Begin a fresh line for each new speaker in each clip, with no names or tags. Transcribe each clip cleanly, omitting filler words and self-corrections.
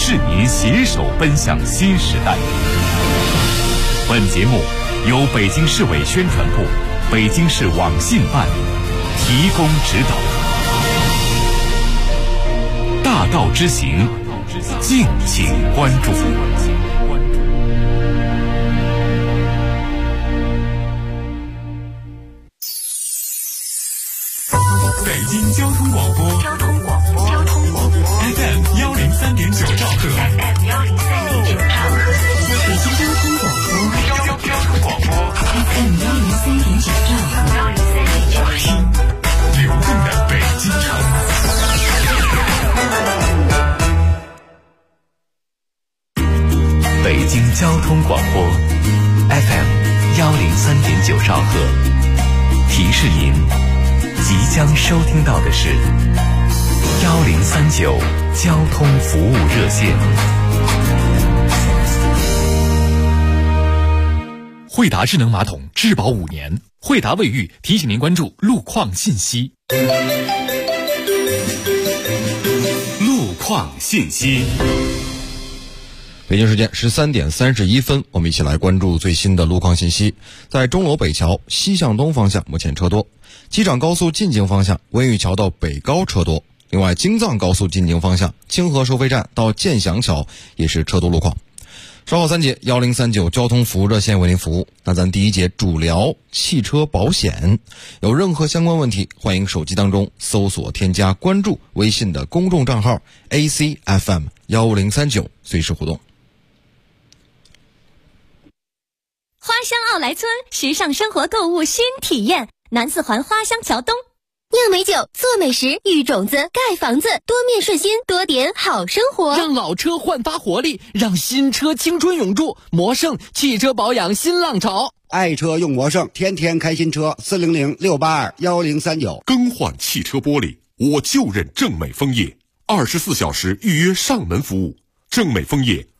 市民携手奔向新时代。本节目由北京市委宣传部、北京市网信办提供指导。大道之行，敬请关注。北京交通广播FM 103.9兆赫，
北京交通广播 FM 103.9兆赫，
听流动的北京城。北京交通广播 FM 103.9兆赫，提示您即将收听到的是1039交通服务热线。惠达智能马桶质保5年，惠达卫浴提醒您关注路况信息。路况信息。
北京时间13点31分，我们一起来关注最新的路况信息。在钟楼北桥西向东方向目前车多，机场高速进京方向温榆桥到北高车多。另外，京藏高速进京方向清河收费站到建祥桥也是车多路况。稍后3节1039交通服务热线为您服务。那咱第一节主聊汽车保险，有任何相关问题，欢迎手机当中搜索添加关注微信的公众账号 ACFM 15039，随时互动。
花乡奥莱村时尚生活购物新体验，南四环花乡桥东，
酿美酒，做美食，育种子，盖房子，多面顺心，多点好生活。
让老车焕发活力，让新车青春永驻。魔盛汽车保养新浪潮，
爱车用魔盛，天天开新车。400-682-1039。
更换汽车玻璃，我就认正美枫叶，24小时预约上门服务。正美枫叶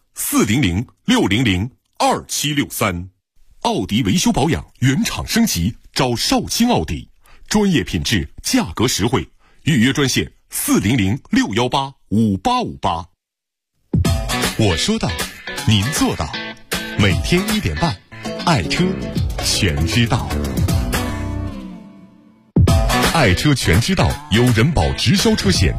400-600-2763。奥迪维修保养原厂升级，找绍兴奥迪，专业品质，价格实惠，预约专线400-618-5858。我说到，您做到，每天1点半，爱车全知道。爱车全知道由人保直销车险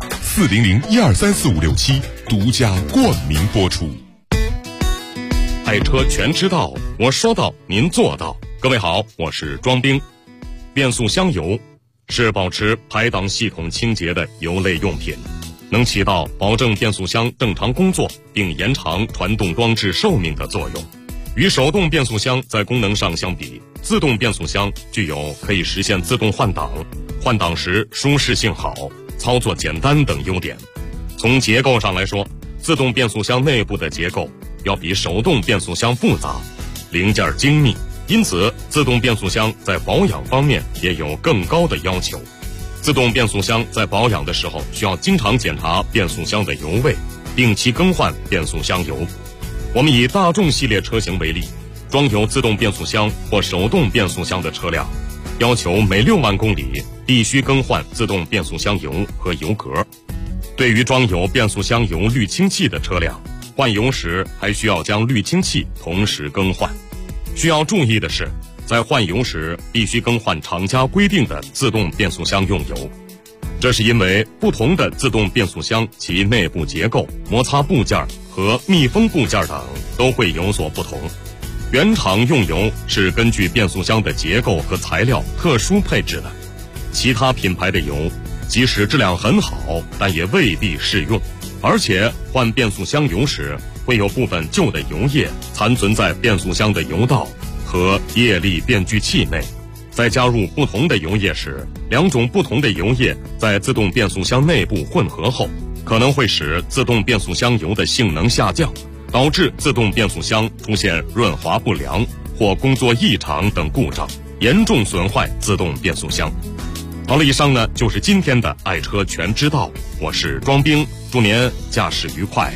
400-1234567独家冠名播出。爱车全知道，我说到您做到。各位好，我是庄兵。变速箱油是保持排档系统清洁的油类用品，能起到保证变速箱正常工作并延长传动装置寿命的作用。与手动变速箱在功能上相比，自动变速箱具有可以实现自动换挡、换挡时舒适性好、操作简单等优点。从结构上来说，自动变速箱内部的结构要比手动变速箱复杂，零件精密，因此自动变速箱在保养方面也有更高的要求。自动变速箱在保养的时候需要经常检查变速箱的油位，定期更换变速箱油。我们以大众系列车型为例，装有自动变速箱或手动变速箱的车辆，要求每6万公里必须更换自动变速箱油和油格。对于装有变速箱油滤清器的车辆，换油时还需要将滤清器同时更换。需要注意的是，在换油时必须更换厂家规定的自动变速箱用油，这是因为不同的自动变速箱其内部结构、摩擦部件和密封部件等都会有所不同。原厂用油是根据变速箱的结构和材料特殊配置的，其他品牌的油即使质量很好，但也未必适用。而且换变速箱油时，会有部分旧的油液残存在变速箱的油道和液力变矩器内。在加入不同的油液时，2种不同的油液在自动变速箱内部混合后，可能会使自动变速箱油的性能下降，导致自动变速箱出现润滑不良或工作异常等故障，严重损坏自动变速箱。好了，以上呢就是今天的爱车全知道，我是庄兵，祝您驾驶愉快。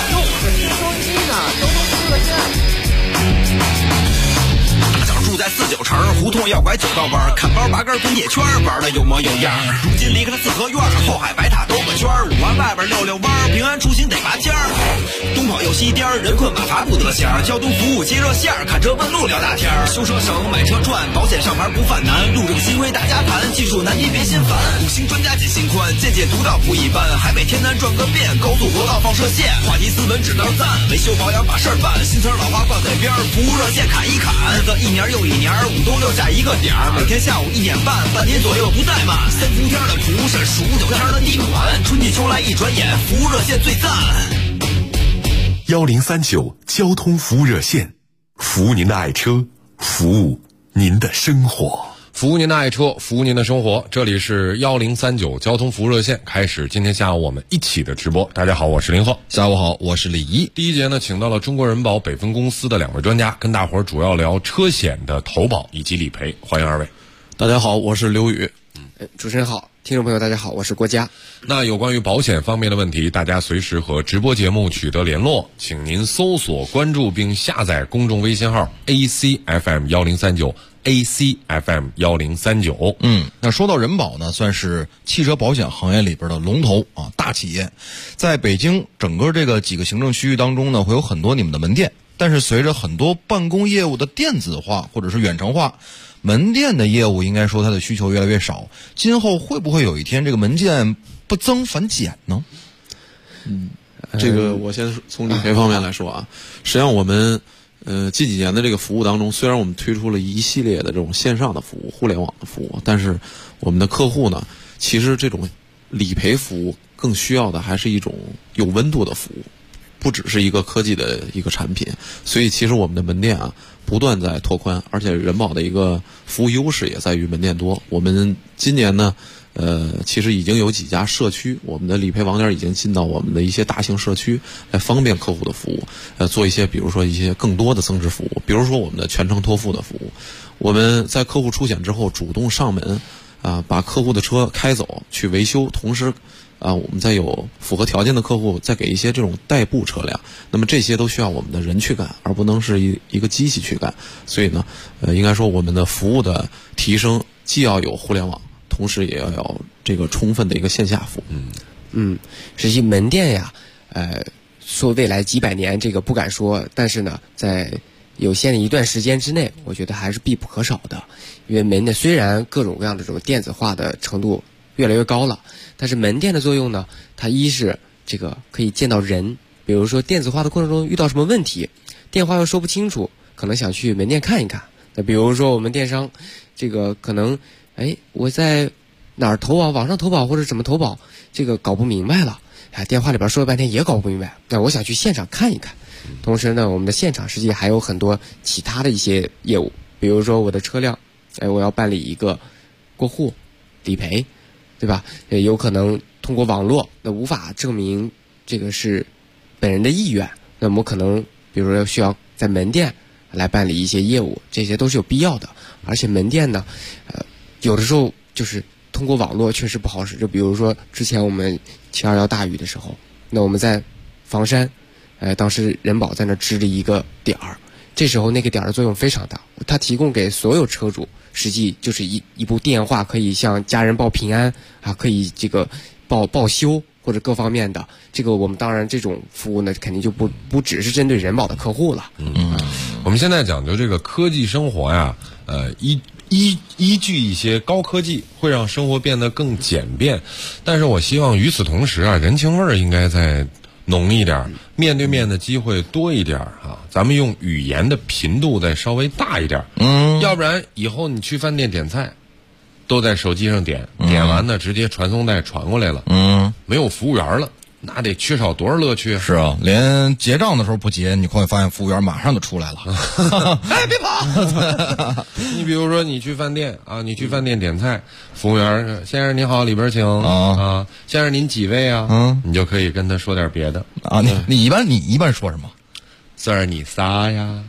住在4 49城，胡同要拐9道弯，看包拔根工业圈，玩的有模有样。如今离开了四合院，后海白塔兜个圈，5环外边溜溜弯，平安出行得拔尖儿。东跑又西颠，人困马乏不得闲，交通服务接热线，看车问路聊大天，修车省买车赚，保险上牌不犯难，路政新规大家谈，技术难题别心烦。5星专家解心宽，见解独到不一般，海北天南转个遍，高速国道放射线，话题斯文只能赞，维修保养把事儿办，新词老话挂嘴边，服务热线砍一砍，日子一年又一年，5冬6夏一个点儿，每天下午1点半，半年左右不怠慢。3伏天的蒲是数9天的地暖，春季秋来一转眼，服务热线最赞。
1039交通服务热线，服务您的爱车，服务您的生活。
服务您的爱车，服务您的生活。这里是1039交通服务热线，开始今天下午我们一起的直播。大家好，我是林鹤。
下午好，我是李一。
第一节呢，请到了中国人保北分公司的2位专家，跟大伙儿主要聊车险的投保以及理赔。欢迎2位。
大家好，我是刘宇。
主持人好，听众朋友大家好，我是郭佳。
那有关于保险方面的问题，大家随时和直播节目取得联络，请您搜索关注并下载公众微信号 ACFM1039 ACFM1039。
那说到人保呢，算是汽车保险行业里边的龙头啊，大企业。在北京整个这个几个行政区域当中呢，会有很多你们的门店，但是随着很多办公业务的电子化或者是远程化，门店的业务应该说它的需求越来越少。今后会不会有一天这个门店不增反减呢？
这个我先从理赔方面来说啊，实际上我们近几年的这个服务当中，虽然我们推出了一系列的这种线上的服务、互联网的服务，但是我们的客户呢，其实这种理赔服务更需要的还是一种有温度的服务，不只是一个科技的一个产品。所以其实我们的门店啊不断在拓宽，而且人保的一个服务优势也在于门店多。我们今年呢其实已经有几家社区，我们的理赔网点已经进到我们的一些大型社区，来方便客户的服务，做一些比如说一些更多的增值服务，比如说我们的全程托付的服务。我们在客户出险之后主动上门把客户的车开走去维修，同时我们再有符合条件的客户再给一些这种代步车辆，那么这些都需要我们的人去干，而不能是一个机器去干。所以呢应该说我们的服务的提升既要有互联网，同时也要有这个充分的一个线下服务。
实际门店呀说未来几百年这个不敢说，但是呢在有限的一段时间之内，我觉得还是必不可少的。因为门店虽然各种各样的这种电子化的程度越来越高了，但是门店的作用呢，它一是这个可以见到人，比如说电子化的过程中遇到什么问题，电话又说不清楚，可能想去门店看一看。那比如说我们电商这个可能我在哪儿投保，网上投保或者怎么投保，这个搞不明白了，电话里边说了半天也搞不明白，那我想去现场看一看。同时呢，我们的现场实际还有很多其他的一些业务，比如说我的车辆我要办理一个过户理赔，对吧？有可能通过网络，那无法证明这个是本人的意愿，那么我可能比如说需要在门店来办理一些业务，这些都是有必要的。而且门店呢有的时候就是通过网络确实不好使，就比如说之前我们721大雨的时候，那我们在房山当时人保在那支了一个点儿，这时候那个点儿的作用非常大，它提供给所有车主实际就是一部电话，可以向家人报平安可以这个报修或者各方面的。这个我们当然这种服务呢肯定就不只是针对人保的客户了。
我们现在讲究这个科技生活呀，依据一些高科技会让生活变得更简便，但是我希望与此同时人情味儿应该再浓一点，面对面的机会多一点咱们用语言的频度再稍微大一点。要不然以后你去饭店点菜都在手机上点，点完呢直接传送带传过来了，没有服务员了，那得缺少多少乐趣啊！
是啊，连结账的时候不结，你会发现服务员马上就出来了。
别跑！你比如说你去饭店你去饭店点菜，服务员先生您好，里边请先生您几位啊？你就可以跟他说点别的
你一般说什么
？Sir， 你仨呀？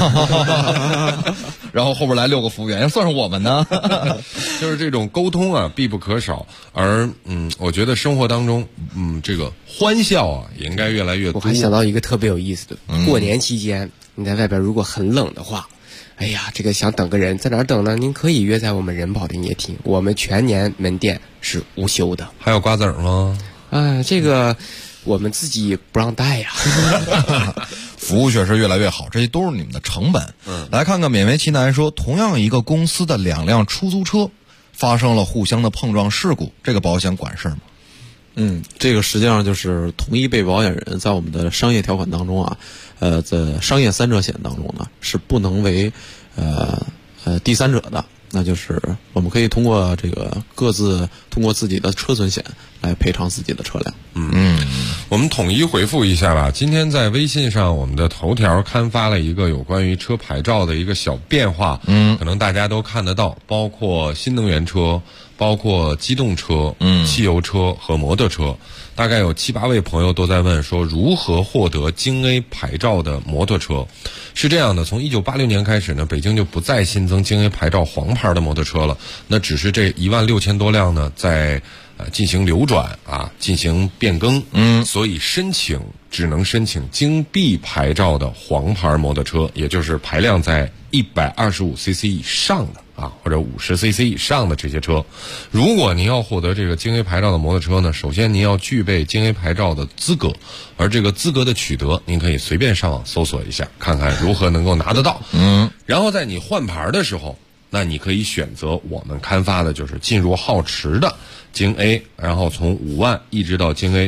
然后后边来6个服务员，算是我们呢。
就是这种沟通必不可少。而我觉得生活当中这个欢笑也应该越来越多。
我还想到一个特别有意思的，过年期间你在外边如果很冷的话， 哎呀，这个想等个人，在哪儿等呢？您可以约在我们人保的营业厅，我们全年门店是无休的。
还有瓜子吗？
这个我们自己不让带呀。
服务确实越来越好，这些都是你们的成本。来看看勉为其难说，同样一个公司的2辆出租车发生了互相的碰撞事故，这个保险管事吗？
这个实际上就是同一被保险人在我们的商业条款当中啊，在商业3者险当中呢是不能为第三者的，那就是我们可以通过这个各自通过自己的车损险来赔偿自己的车辆。
我们统一回复一下吧。今天在微信上，我们的头条刊发了一个有关于车牌照的一个小变化，可能大家都看得到，包括新能源车，包括机动车、汽油车和摩托车，大概有7、8位朋友都在问说如何获得京 A 牌照的摩托车。是这样的，从1986年开始呢，北京就不再新增京 A 牌照黄牌的摩托车了，那只是这16000多辆呢在进行流转进行变更，所以只能申请京 B 牌照的黄牌摩托车，也就是排量在125cc 以上的或者50cc 以上的这些车。如果您要获得这个京 A 牌照的摩托车呢，首先您要具备京 A 牌照的资格，而这个资格的取得，您可以随便上网搜索一下，看看如何能够拿得到。然后在你换牌的时候，那你可以选择我们刊发的就是进入皓池的京 A， 然后从5万一直到京 A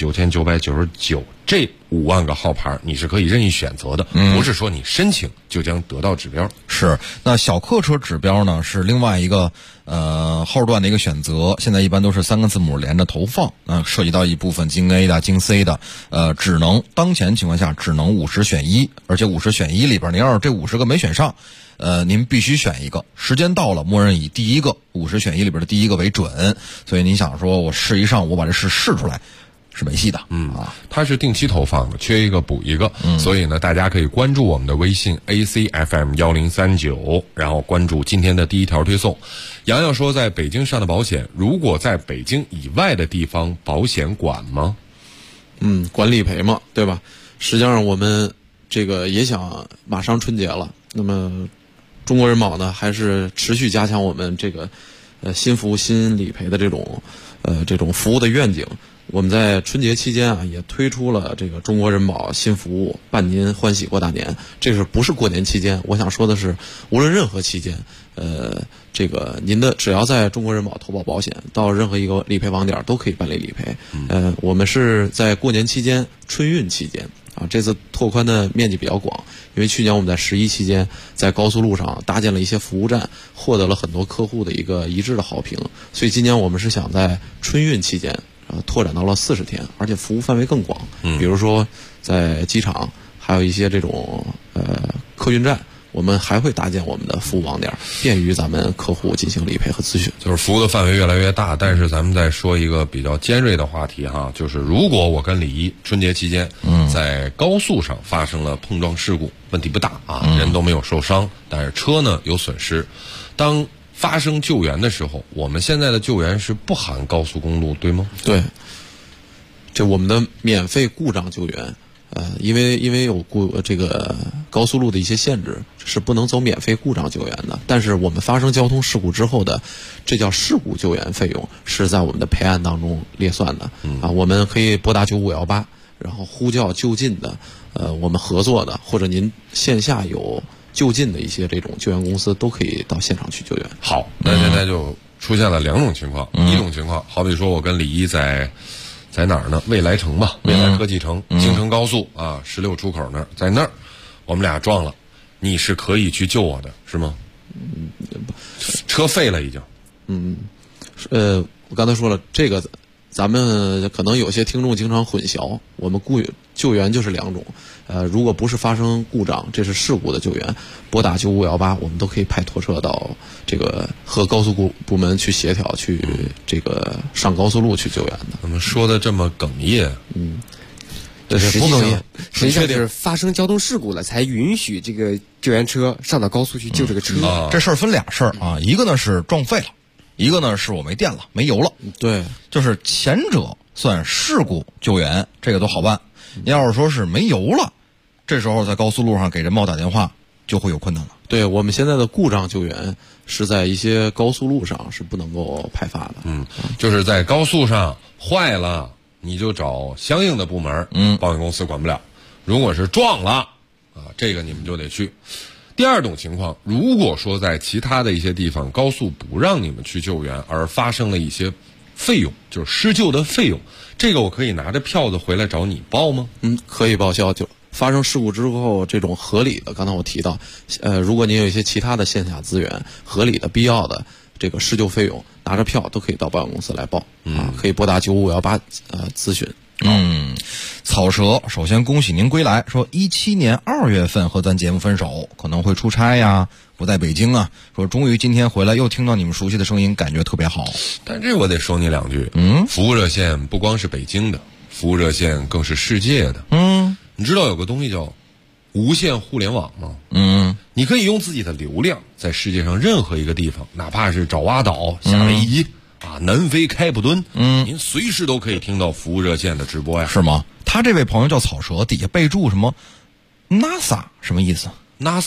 99999，这5万个号牌你是可以任意选择的，不是说你申请就将得到指标。
是，那小客车指标呢是另外一个后段的一个选择，现在一般都是3个字母连着投放，涉及到一部分京 A 的、京 C 的，当前情况下只能50选1，而且50选1里边，您要是这50个没选上，您必须选一个，时间到了，默认以第一个50选1里边的第一个为准。所以您想说我试一上午，我把这事试出来是没戏的。
它是定期投放的，缺一个补一个。所以呢，大家可以关注我们的微信 ACFM1039，然后关注今天的第一条推送。洋洋说，在北京上的保险，如果在北京以外的地方，保险管吗？
管理赔嘛，对吧？实际上我们这个也想马上春节了，那么中国人保呢，还是持续加强我们这个新服务新理赔的这种服务的愿景。我们在春节期间也推出了这个中国人保新服务，伴您欢喜过大年。这是不是过年期间？我想说的是，无论任何期间，这个您的只要在中国人保投保保险，到任何一个理赔网点都可以办理理赔。我们是在过年期间、春运期间这次拓宽的面积比较广，因为去年我们在11期间在高速路上搭建了一些服务站，获得了很多客户的一个一致的好评，所以今年我们是想在春运期间拓展到了40天，而且服务范围更广，比如说在机场，还有一些这种客运站，我们还会搭建我们的服务网点，便于咱们客户进行理赔和咨询。
就是服务的范围越来越大，但是咱们再说一个比较尖锐的话题就是如果我跟李一春节期间在高速上发生了碰撞事故，问题不大人都没有受伤，但是车呢有损失。当发生救援的时候，我们现在的救援是不含高速公路，对吗？
对，这我们的免费故障救援，因为有这个高速路的一些限制，是不能走免费故障救援的。但是我们发生交通事故之后的，这叫事故救援费用，是在我们的赔案当中列算的。我们可以拨打9518，然后呼叫就近的，我们合作的，或者您线下有就近的一些这种救援公司，都可以到现场去救援。
好，那现在就出现了2种情况。一种情况，好比说我跟李一在哪儿呢？未来城吧，未来科技城，京承高速16出口那儿，在那儿我们俩撞了，你是可以去救我的，是吗？车废了已经。
我刚才说了，这个咱们可能有些听众经常混淆，我们救援就是2种。如果不是发生故障，这是事故的救援，拨打9518，我们都可以派拖车到这个和高速部门去协调，去这个上高速路去救援的。
我们说的这么哽咽，
这是不哽咽，实际上就是发生交通事故了，才允许这个救援车上到高速去救这个车。
这事儿分2事儿一个呢是撞废了，一个呢是我没电了，没油了。
对，
就是前者算事故救援，这个都好办。你要是说是没油了，这时候在高速路上给人保打电话，
就会有困难了。
对，我们现在的故障救援是在一些高速路上是不能够派发的。
就是在高速上坏了，你就找相应的部门，保险公司管不了。如果是撞了这个你们就得去。第二种情况，如果说在其他的一些地方高速不让你们去救援，而发生了一些费用，就是施救的费用，这个我可以拿着票子回来找你报吗？
可以报销。就发生事故之后，这种合理的，刚才我提到，如果您有一些其他的线下资源，合理的、必要的这个施救费用，拿着票都可以到保险公司来报可以拨打9518咨询。
草蛇首先恭喜您归来，说17年2月份和咱节目分手，可能会出差呀，不在北京啊，说终于今天回来又听到你们熟悉的声音，感觉特别好。
但这我得说你两句，服务热线不光是北京的，服务热线更是世界的。你知道有个东西叫无线互联网吗？你可以用自己的流量在世界上任何一个地方，哪怕是爪哇岛、夏威夷南非开普敦，您随时都可以听到服务热线的直播呀。
是吗？他这位朋友叫草蛇，底下备注什么 NASA 什么意思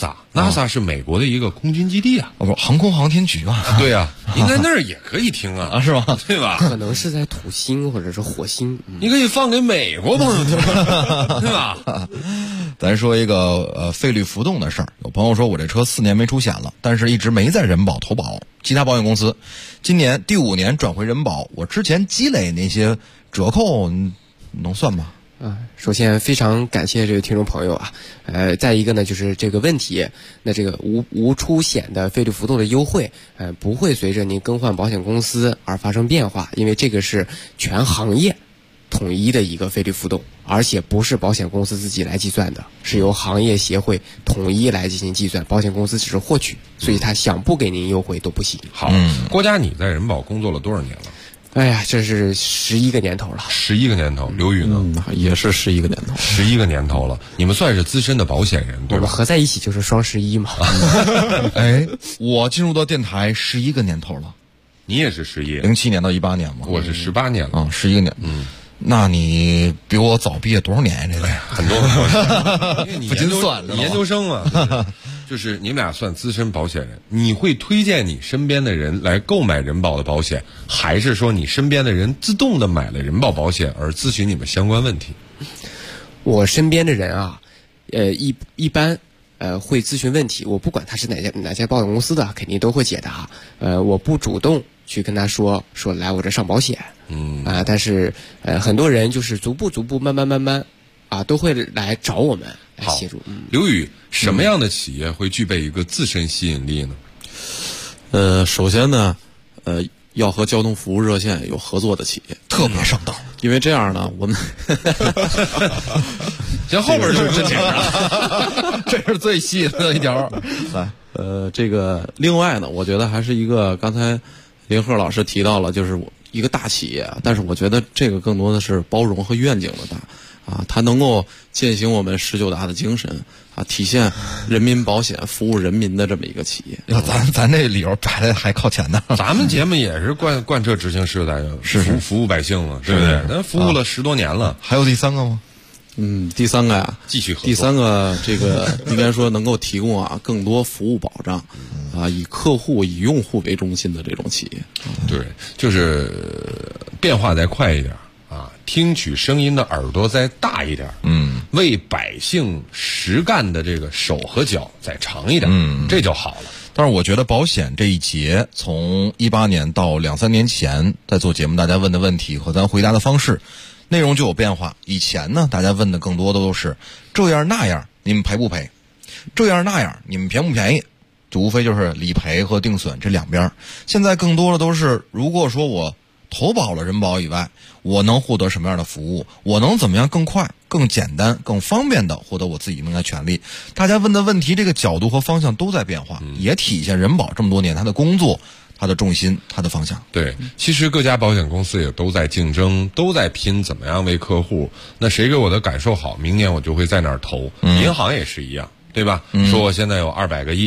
？NASA 是美国的一个空军基地啊，
不，航空航天局啊。
对啊，您在那儿也可以听啊，
是吗？
对吧？
可能是在土星或者是火星，
你可以放给美国朋友听，对吧？
咱说一个费率浮动的事儿。有朋友说我这车4年没出险了，但是一直没在人保投保其他保险公司，今年第5年转回人保，我之前积累那些折扣能算吗？
首先非常感谢这位听众朋友啊，再一个呢就是这个问题，那这个无出险的费率浮动的优惠，不会随着您更换保险公司而发生变化，因为这个是全行业统一的一个费率浮动，而且不是保险公司自己来计算的，是由行业协会统一来进行计算，保险公司只是获取，所以他想不给您优惠都不行。
好，郭嘉，你在人保工作了多少年了？
哎呀，这是11个年头了。
11个年头，刘宇呢？
也是11个年头
，11个年头了。你们算是资深的保险人，对吧？
我们合在一起就是双11嘛。
我进入到电台11个年头了。
你也是11
07年到18年吗？
我是18年了。
11个年。那你比我早毕业多少年呀？这个
很多，因为你
不禁算
你研究生嘛。就是你们俩算资深保险人，你会推荐你身边的人来购买人保的保险，还是说你身边的人自动的买了人保保险而咨询你们相关问题？
我身边的人啊，一般会咨询问题，我不管他是哪家保险公司的，肯定都会解答。我不主动去跟他说来我这上保险，但是很多人就是逐步慢慢都会来找我们来协助。
刘宇，什么样的企业会具备一个自身吸引力
呢？首先呢，要和交通服务热线有合作的企业，
特别上道。
因为这样呢，我们
行，后边就是真钱了，
这是最细的一条。
这个另外呢，我觉得还是一个刚才林鹤老师提到了，就是一个大企业，但是我觉得这个更多的是包容和愿景的大。它能够践行我们19大的精神体现人民保险服务人民的这么一个企业。
要咱这理由摆的还靠前呢。
咱们节目也是贯彻执行19大
是
服务百姓了，对不对？咱服务了10多年了。
还有第3个吗？
第3个呀，
继续合作。
第3个这个应该说能够提供更多服务保障以客户以用户为中心的这种企业。
对，就是变化再快一点。听取声音的耳朵再大一点，为百姓实干的这个手和脚再长一点，这就好了。
但是我觉得保险这一节，从18年到2、3年前，在做节目大家问的问题和咱回答的方式，内容就有变化。以前呢，大家问的更多的都是这样那样，你们赔不赔？这样那样，你们便不便宜？就无非就是理赔和定损这两边。现在更多的都是，如果说我投保了人保以外，我能获得什么样的服务？我能怎么样更快、更简单、更方便的获得我自己应该权利？大家问的问题，这个角度和方向都在变化，也体现人保这么多年它的工作、它的重心、它的方向。
对，其实各家保险公司也都在竞争，都在拼怎么样为客户。那谁给我的感受好，明年我就会在哪儿投。银行也是一样，对吧？说我现在有200个亿。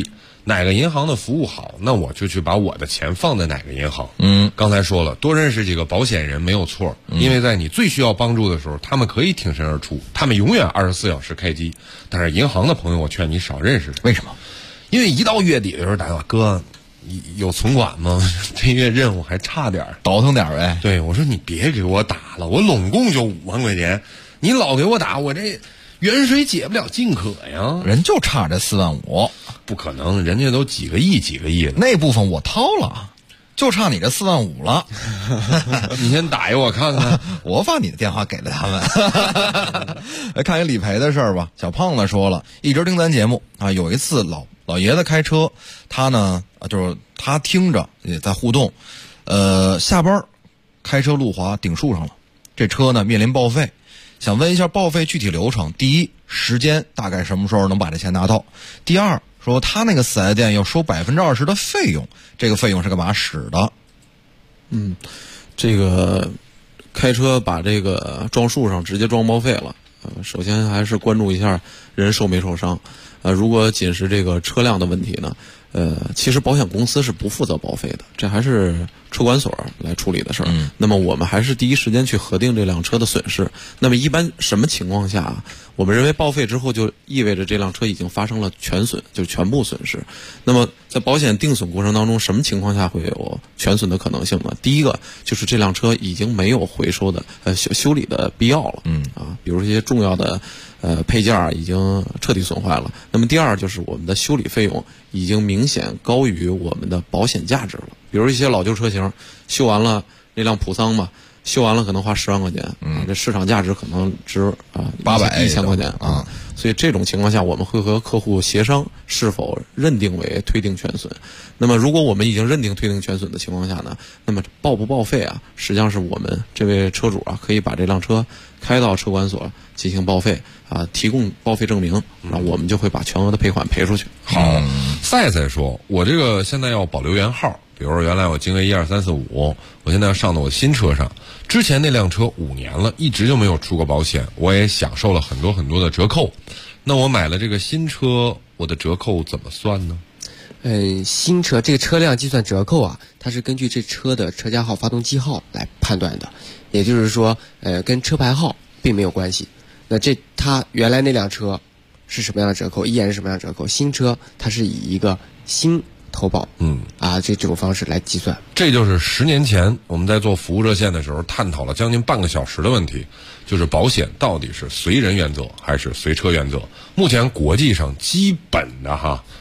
哪个银行的服务好，那我就去把我的钱放在哪个银行。刚才说了，多认识几个保险人没有错，因为在你最需要帮助的时候，他们可以挺身而出，他们永远24小时开机。但是银行的朋友，我劝你少认识。
为什么？
因为一到月底的时候打电话，哥，有存款吗？这月任务还差点，
倒腾点呗。
对，我说你别给我打了，我拢共就5万块钱，你老给我打，我这远水解不了近渴呀。
人就差这4万5，
不可能，人家都几个亿的，
那部分我掏了，就差你这4万5了。
你先打一我看看，
我把你的电话给了他们。来看一理赔的事儿吧。小胖子说了，一直听咱节目啊，有一次老爷子开车，他呢就是他听着也在互动，下班开车路滑顶树上了，这车呢面临报废，想问一下报废具体流程。第一，时间大概什么时候能把这钱拿到？第二，说他那个4S店要收20%的费用，这个费用是干嘛使的？
这个开车把这个撞树上直接撞报废了，首先还是关注一下人受没受伤。如果仅是这个车辆的问题呢，其实保险公司是不负责报废的，这还是车管所来处理的事儿。那么我们还是第一时间去核定这辆车的损失。那么一般什么情况下我们认为报废之后就意味着这辆车已经发生了全损，就是全部损失。那么在保险定损过程当中，什么情况下会有全损的可能性呢？第一个就是这辆车已经没有回收的修理的必要了，比如一些重要的配件已经彻底损坏了。那么第二就是我们的修理费用已经明显高于我们的保险价值了。比如一些老旧车型，修完了那辆普桑嘛，修完了可能花10万块钱，这市场价值可能值800-1000块钱啊。所以这种情况下，我们会和客户协商是否认定为推定全损。那么如果我们已经认定推定全损的情况下呢，那么报不报废实际上是我们这位车主可以把这辆车开到车管所进行报废提供报废证明，然后我们就会把全额的赔款赔出去。
好，赛说，我这个现在要保留原号，比如说原来我京 A 12345，我现在要上到我新车上。之前那辆车5年了，一直就没有出过保险，我也享受了很多很多的折扣。那我买了这个新车，我的折扣怎么算呢？
新车这个车辆计算折扣它是根据这车的车架号、发动机号来判断的，也就是说，跟车牌号并没有关系。那它原来那辆车是什么样的折扣，依然是什么样的折扣。新车它是以一个新投保，这种方式来计算。
这就是10年前我们在做服务热线的时候探讨了将近半个小时的问题，就是保险到底是随人原则还是随车原则。目前国际上基本的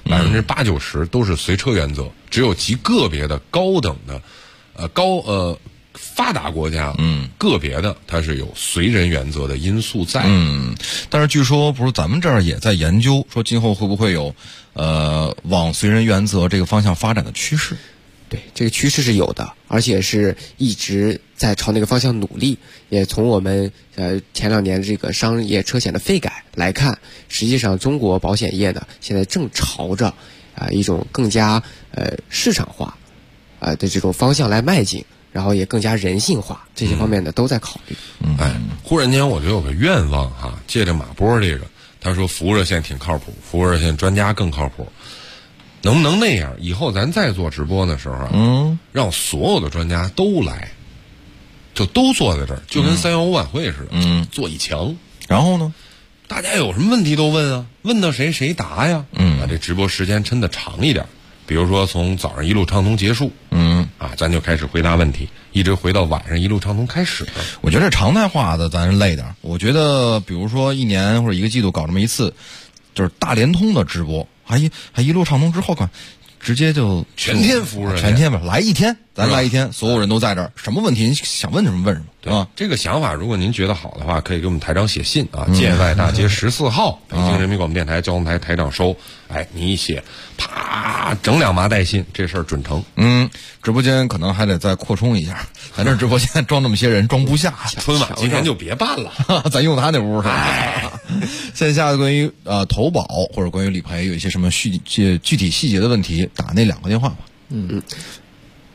80%-90%都是随车原则，只有极个别的高等的发达国家，个别的它是有随人原则的因素在。
但是据说不是咱们这儿也在研究，说今后会不会有往随人原则这个方向发展的趋势？
对，这个趋势是有的，而且是一直在朝那个方向努力。也从我们前2年这个商业车险的费改来看，实际上中国保险业呢现在正朝着一种更加市场化的这种方向来迈进。然后也更加人性化，这些方面呢都在考虑。
忽然间我就有个愿望借着马波这个，他说服务热线挺靠谱，服务热线专家更靠谱，能不能那样？以后咱再做直播的时候让所有的专家都来，就都坐在这儿，就跟315晚会似的，坐一墙。然后呢，大家有什么问题都问问到谁谁答呀。把这直播时间抻得长一点。比如说从早上一路畅通结束，咱就开始回答问题，一直回到晚上一路畅通开始。
我觉得这常态化的咱累点。我觉得比如说1年或者1个季度搞这么一次，就是大联通的直播，还一路畅通之后直接就
全天服务，
全天吧，来一天，咱来一天，所有人都在这儿，什么问题你想问什么问什么，对吧？
这个想法，如果您觉得好的话，可以给我们台长写信建外大街14号，北京人民广播电台交通台台长收。你一写，啪，整2麻袋信，这事儿准成。
直播间可能还得再扩充一下，咱这直播间装那么些人装不下，
春晚今天就别办了，
咱用他那屋是吧？线下的关于投保或者关于理赔有一些什么具体细节的问题，打那2个电话吧。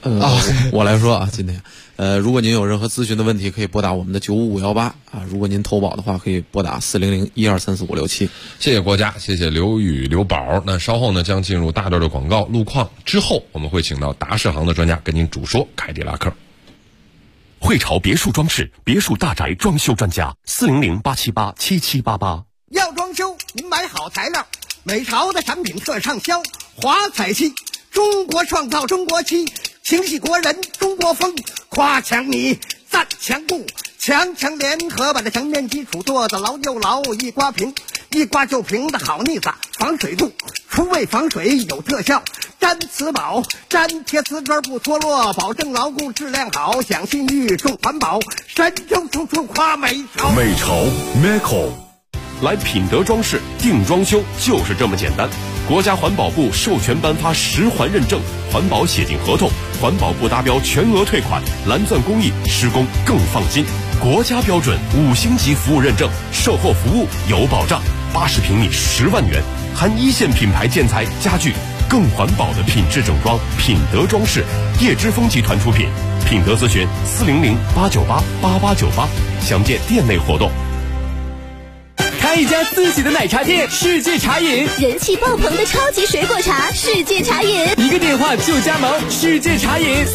我来说啊，今天，如果您有任何咨询的问题，可以拨打我们的95518啊。如果您投保的话，可以拨打400-1234567。
谢谢国家，谢谢刘宇、刘宝。那稍后呢，将进入大段的广告路况，之后我们会请到达世行的专家跟您主说凯迪拉克。
汇潮别墅装饰，别墅大宅装修专家，400-878-7788。
要装修，您买好材料，美潮的产品特畅销，华彩漆，中国创造中国漆，情系国人中国风，夸强你，赞强固，强联合把这墙面基础做得牢又牢，一刮平，一刮就平的好腻子，防水度，除味防水有特效，粘瓷宝，粘贴瓷砖不脱落，保证牢固质量好，讲信誉重环保，神州处处夸美潮。
美潮 Meco， 来品德装饰定装修就是这么简单。国家环保部授权颁发10环认证，环保写进合同，环保部达标全额退款，蓝钻工艺施工更放心。国家标准5星级服务认证，售后服务有保障，80平米10万元，含1线品牌建材家具，更环保的品质整装。品德装饰，叶之峰集团出品。品德咨询400-898-8898，详见店内活动。
开一家自己的奶茶店，世界茶饮，
人气爆棚的超级水果茶，世界茶饮，
一个电话就加盟世界茶饮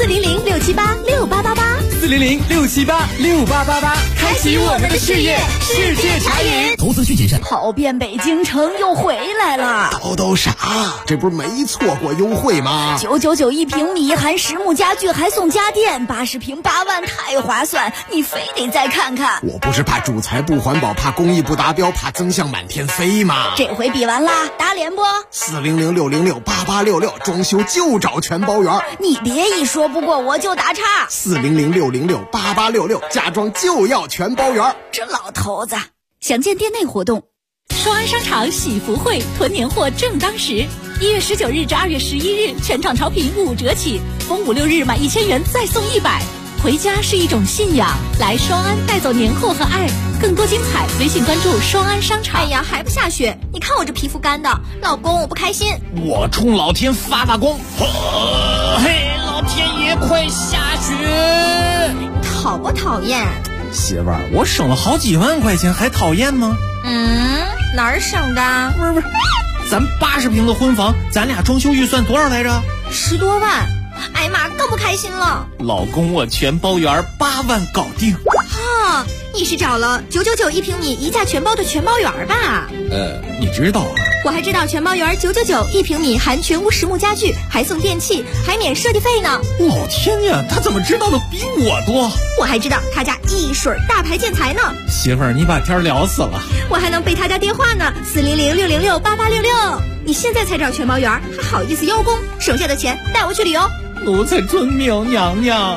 ，400-678-6888，400-678-6888，
开启我们的事业，世界茶饮。
投资需谨慎。
跑遍北京城又回来了，
都啥？这不是没错过优惠吗
？999一平米，含实木家具还送家电，80平8万，太划算，你非得再看看。
我不是怕主材不环保，怕工艺不达标，怕增项满天飞吗？
这回比完啦，打脸不
？400-606-8866，装修就找全包圆。
你别一说不过我就打岔。
400-606-8866，家装就要全包圆。
这老头子。详见店内活动。双安商场喜福会囤年货正当时，1月19日至2月11日，全场潮品5折起，逢5、6日满1000元再送100。回家是一种信仰，来双安带走年货和爱。更多精彩，微信关注双安商场。
哎呀，还不下雪？你看我这皮肤干的，老公我不开心。
我冲老天发光，嘿，老天爷快下雪！
讨不讨厌？
媳妇儿，我省了好几万块钱，还讨厌吗？
哪儿省的？
不是，咱80平的婚房，咱俩装修预算多少来着
？10多万。哎呀妈，更不开心了。
老公，我全包圆，8万搞定。
哈，你是找了999一平米一价全包的全包圆吧？
你知道啊？
我还知道全包圆999一平米，含全屋实木家具，还送电器，还免设计费呢。
老天呀，他怎么知道的比我多？
我还知道他家一水大牌建材呢。
媳妇儿，你把天聊死了。
我还能背他家电话呢，400-606-8866。你现在才找全包圆，还好意思邀功？省下的钱带我去旅游。
奴才遵命，娘娘。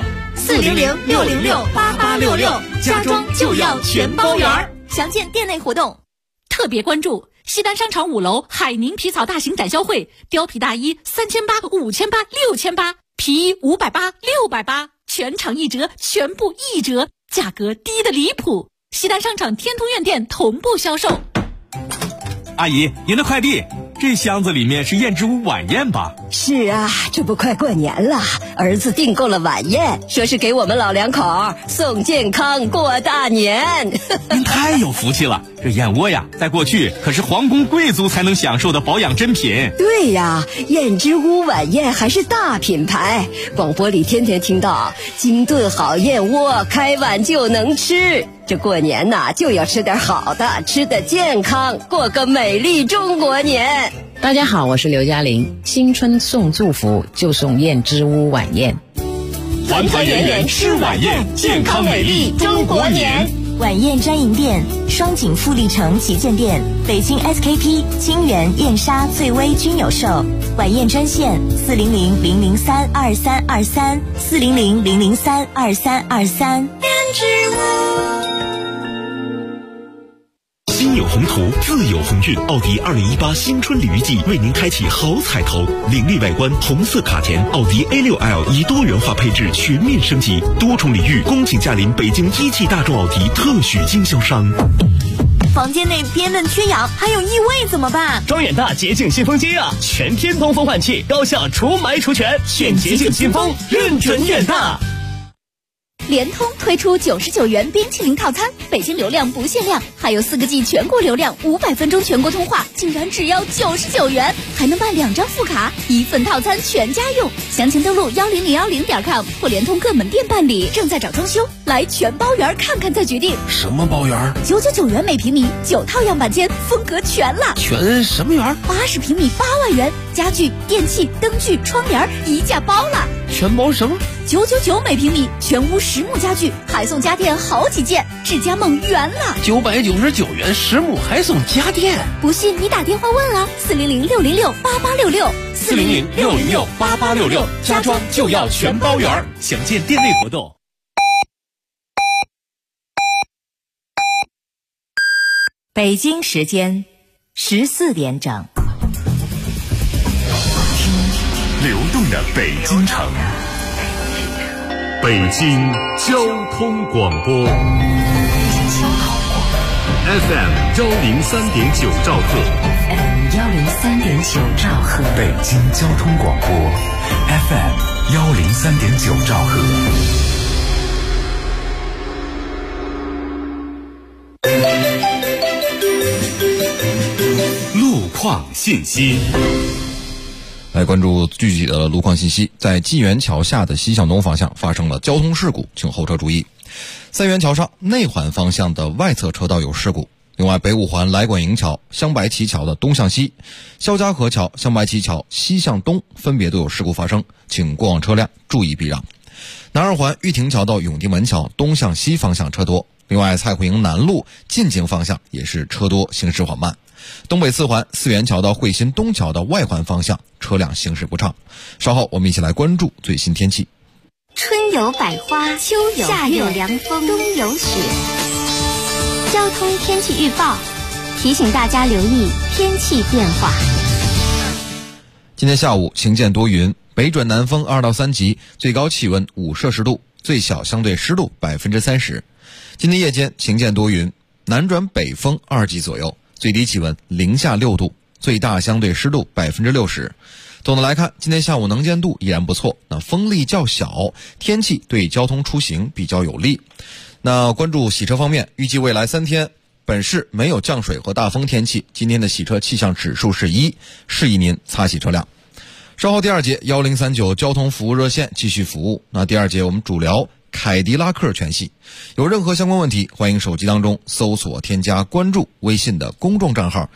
400-606-8866，家装就要全包圆。
详见店内活动。特别关注西单商场5楼海宁皮草大型展销会，貂皮大衣3800、5800、6800，皮衣580、680，全场1折，全部1折，价格低得离谱。西单商场天通苑店同步销售。
阿姨，您的快递。这箱子里面是燕之屋晚宴吧？
是啊，这不快过年了，儿子订购了晚宴，说是给我们老两口送健康过大年。
您太有福气了，这燕窝呀，在过去可是皇宫贵族才能享受的保养珍品。
对呀，燕之屋晚宴还是大品牌，广播里天天听到精炖好燕窝，开碗就能吃。这过年呐，就要吃点好的，吃得健康，过个美丽中国年。
大家好，我是刘嘉玲。新春送祝福就送燕之屋晚宴，
团团圆圆吃晚宴，健康美丽中国年。
晚宴专营店：双井富力城旗舰店、北京 SKP、清源、燕莎、翠微均有售。晚宴专线：400-003-2323，400-003-2323。燕之屋。
心有宏图，自有鸿运。奥迪2018新春礼遇季为您开启好彩头，凌厉外观，红色卡钿，奥迪 A6L 以多元化配置全面升级，多重礼遇，恭请驾临北京一汽大众奥迪特许经销商。
房间内憋闷缺氧，还有异味怎么办？
庄远大洁净新风机啊，全天通风换气，高效除霾除醛，选洁净新风，认准远大。
联通推出99元冰淇淋套餐，北京流量不限量，还有4个G 全国流量，500分钟全国通话，竟然只要99元，还能办2张副卡，1份套餐全家用。详情登录10010.com或联通各门店办理。正在找装修，来全包园看看再决定。
什么包园
？999元每平米，9套样板间，风格全了。
全什么园
？80平米8万元，家具、电器、灯具、窗帘一价包了。
全包什么
？999每平米，全屋实木家具，还送家电好几件，智家梦圆了。
999元实木还送家电，
不信你打电话问啊，400-606-8866，400-606-8866，
家装就要全包圆。详见店内活动。
北京时间14点整。
流动的北京城，北京交通广播 FM 103.9兆赫，
FM 103.9兆赫，
北京交通广播 FM 103.9兆赫。路况信息。
来关注具体的路况信息。在济源桥下的西向东方向发生了交通事故，请后车注意。三元桥上内环方向的外侧车道有事故。另外，北五环来管营桥、香白旗桥的东向西、肖家河桥、香白旗桥西向东分别都有事故发生，请过往车辆注意避让。南二环玉亭桥到永定门桥东向西方向车多。另外，蔡湖营南路进京方向也是车多，行驶缓慢。东北四环四元桥到汇鑫东桥的外环方向车辆行驶不畅。稍后我们一起来关注最新天气。
春有百花，秋有夏有凉风，冬有雪。交通天气预报提醒大家留意天气变化。
今天下午晴见多云，北转南风2到3级，最高气温5摄氏度，最小相对湿度30%。今天夜间晴见多云，南转北风2级左右，最低气温零下6度，最大相对湿度60%。总的来看，今天下午能见度依然不错，那风力较小，天气对交通出行比较有利。那关注洗车方面，预计未来3天本市没有降水和大风天气，今天的洗车气象指数是1，示意您擦洗车辆。稍后第2节1039交通服务热线继续服务。那第2节我们主聊凯迪拉克全系，有任何相关问题，欢迎手机当中搜索添加关注微信的公众账号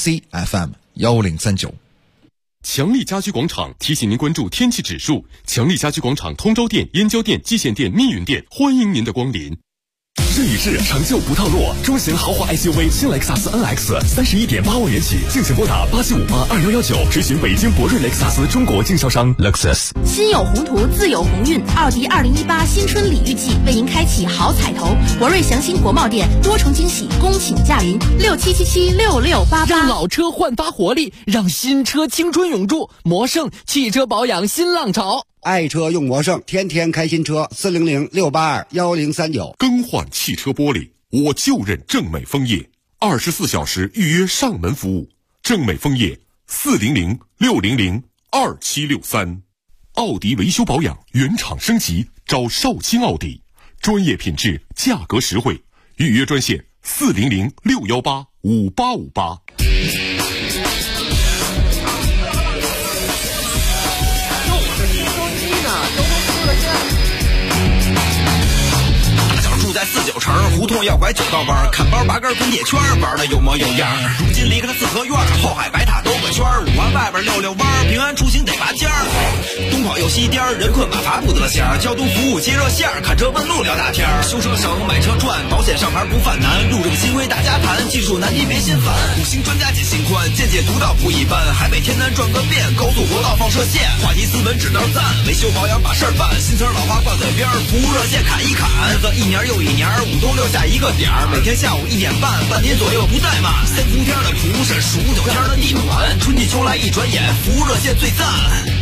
ACFM1039。
强力家居广场提醒您关注天气指数。强力家居广场通州店、燕郊店、蓟县店、密云店，欢迎您的光临。
这一世成就不套路，中型豪华 SUV 新雷克萨斯 NX 31.8万元起，敬请拨打87582119，咨询北京博瑞雷克萨斯中国经销商 Lexus。
心有宏图，自有鸿运。奥迪2018新春礼遇季为您开启好彩头，博瑞祥鑫国贸店多重惊喜，恭请驾临67776688，
让老车焕发活力，让新车青春永驻。魔盛汽车保养新浪潮。
爱车用魔盛，天天开新车，400-682-1039。
更换汽车玻璃，我就认正美枫叶，24小时预约上门服务。正美枫叶400-600-2763。奥迪维修保养原厂升级，找少卿奥迪，专业品质，价格实惠。预约专线400-618-5858。
在49城胡同要拐9道弯，看包拔根滚铁圈，玩的有模有样。如今离开了四合院，后海白塔兜个圈，5环外边溜弯，平安出行得拔尖儿。东跑又西颠，人困马乏不得闲。交通服务接热线，看车问路聊大天。修车省，买车赚，保险上牌不犯难。路政新规大家谈，技术难题别心烦。5星专家解心宽，见解独到不一般。海北天南转个遍，高速国道放射线。话题斯文指道赞，维修保养把事儿办。新词老话挂嘴边，服务热线砍一砍。一年又一年，5都留下一个点儿，每天下午1点半，半年左右不怠慢。3伏天的蒲是19天的地暖，春季秋来一转眼，服务热线最赞。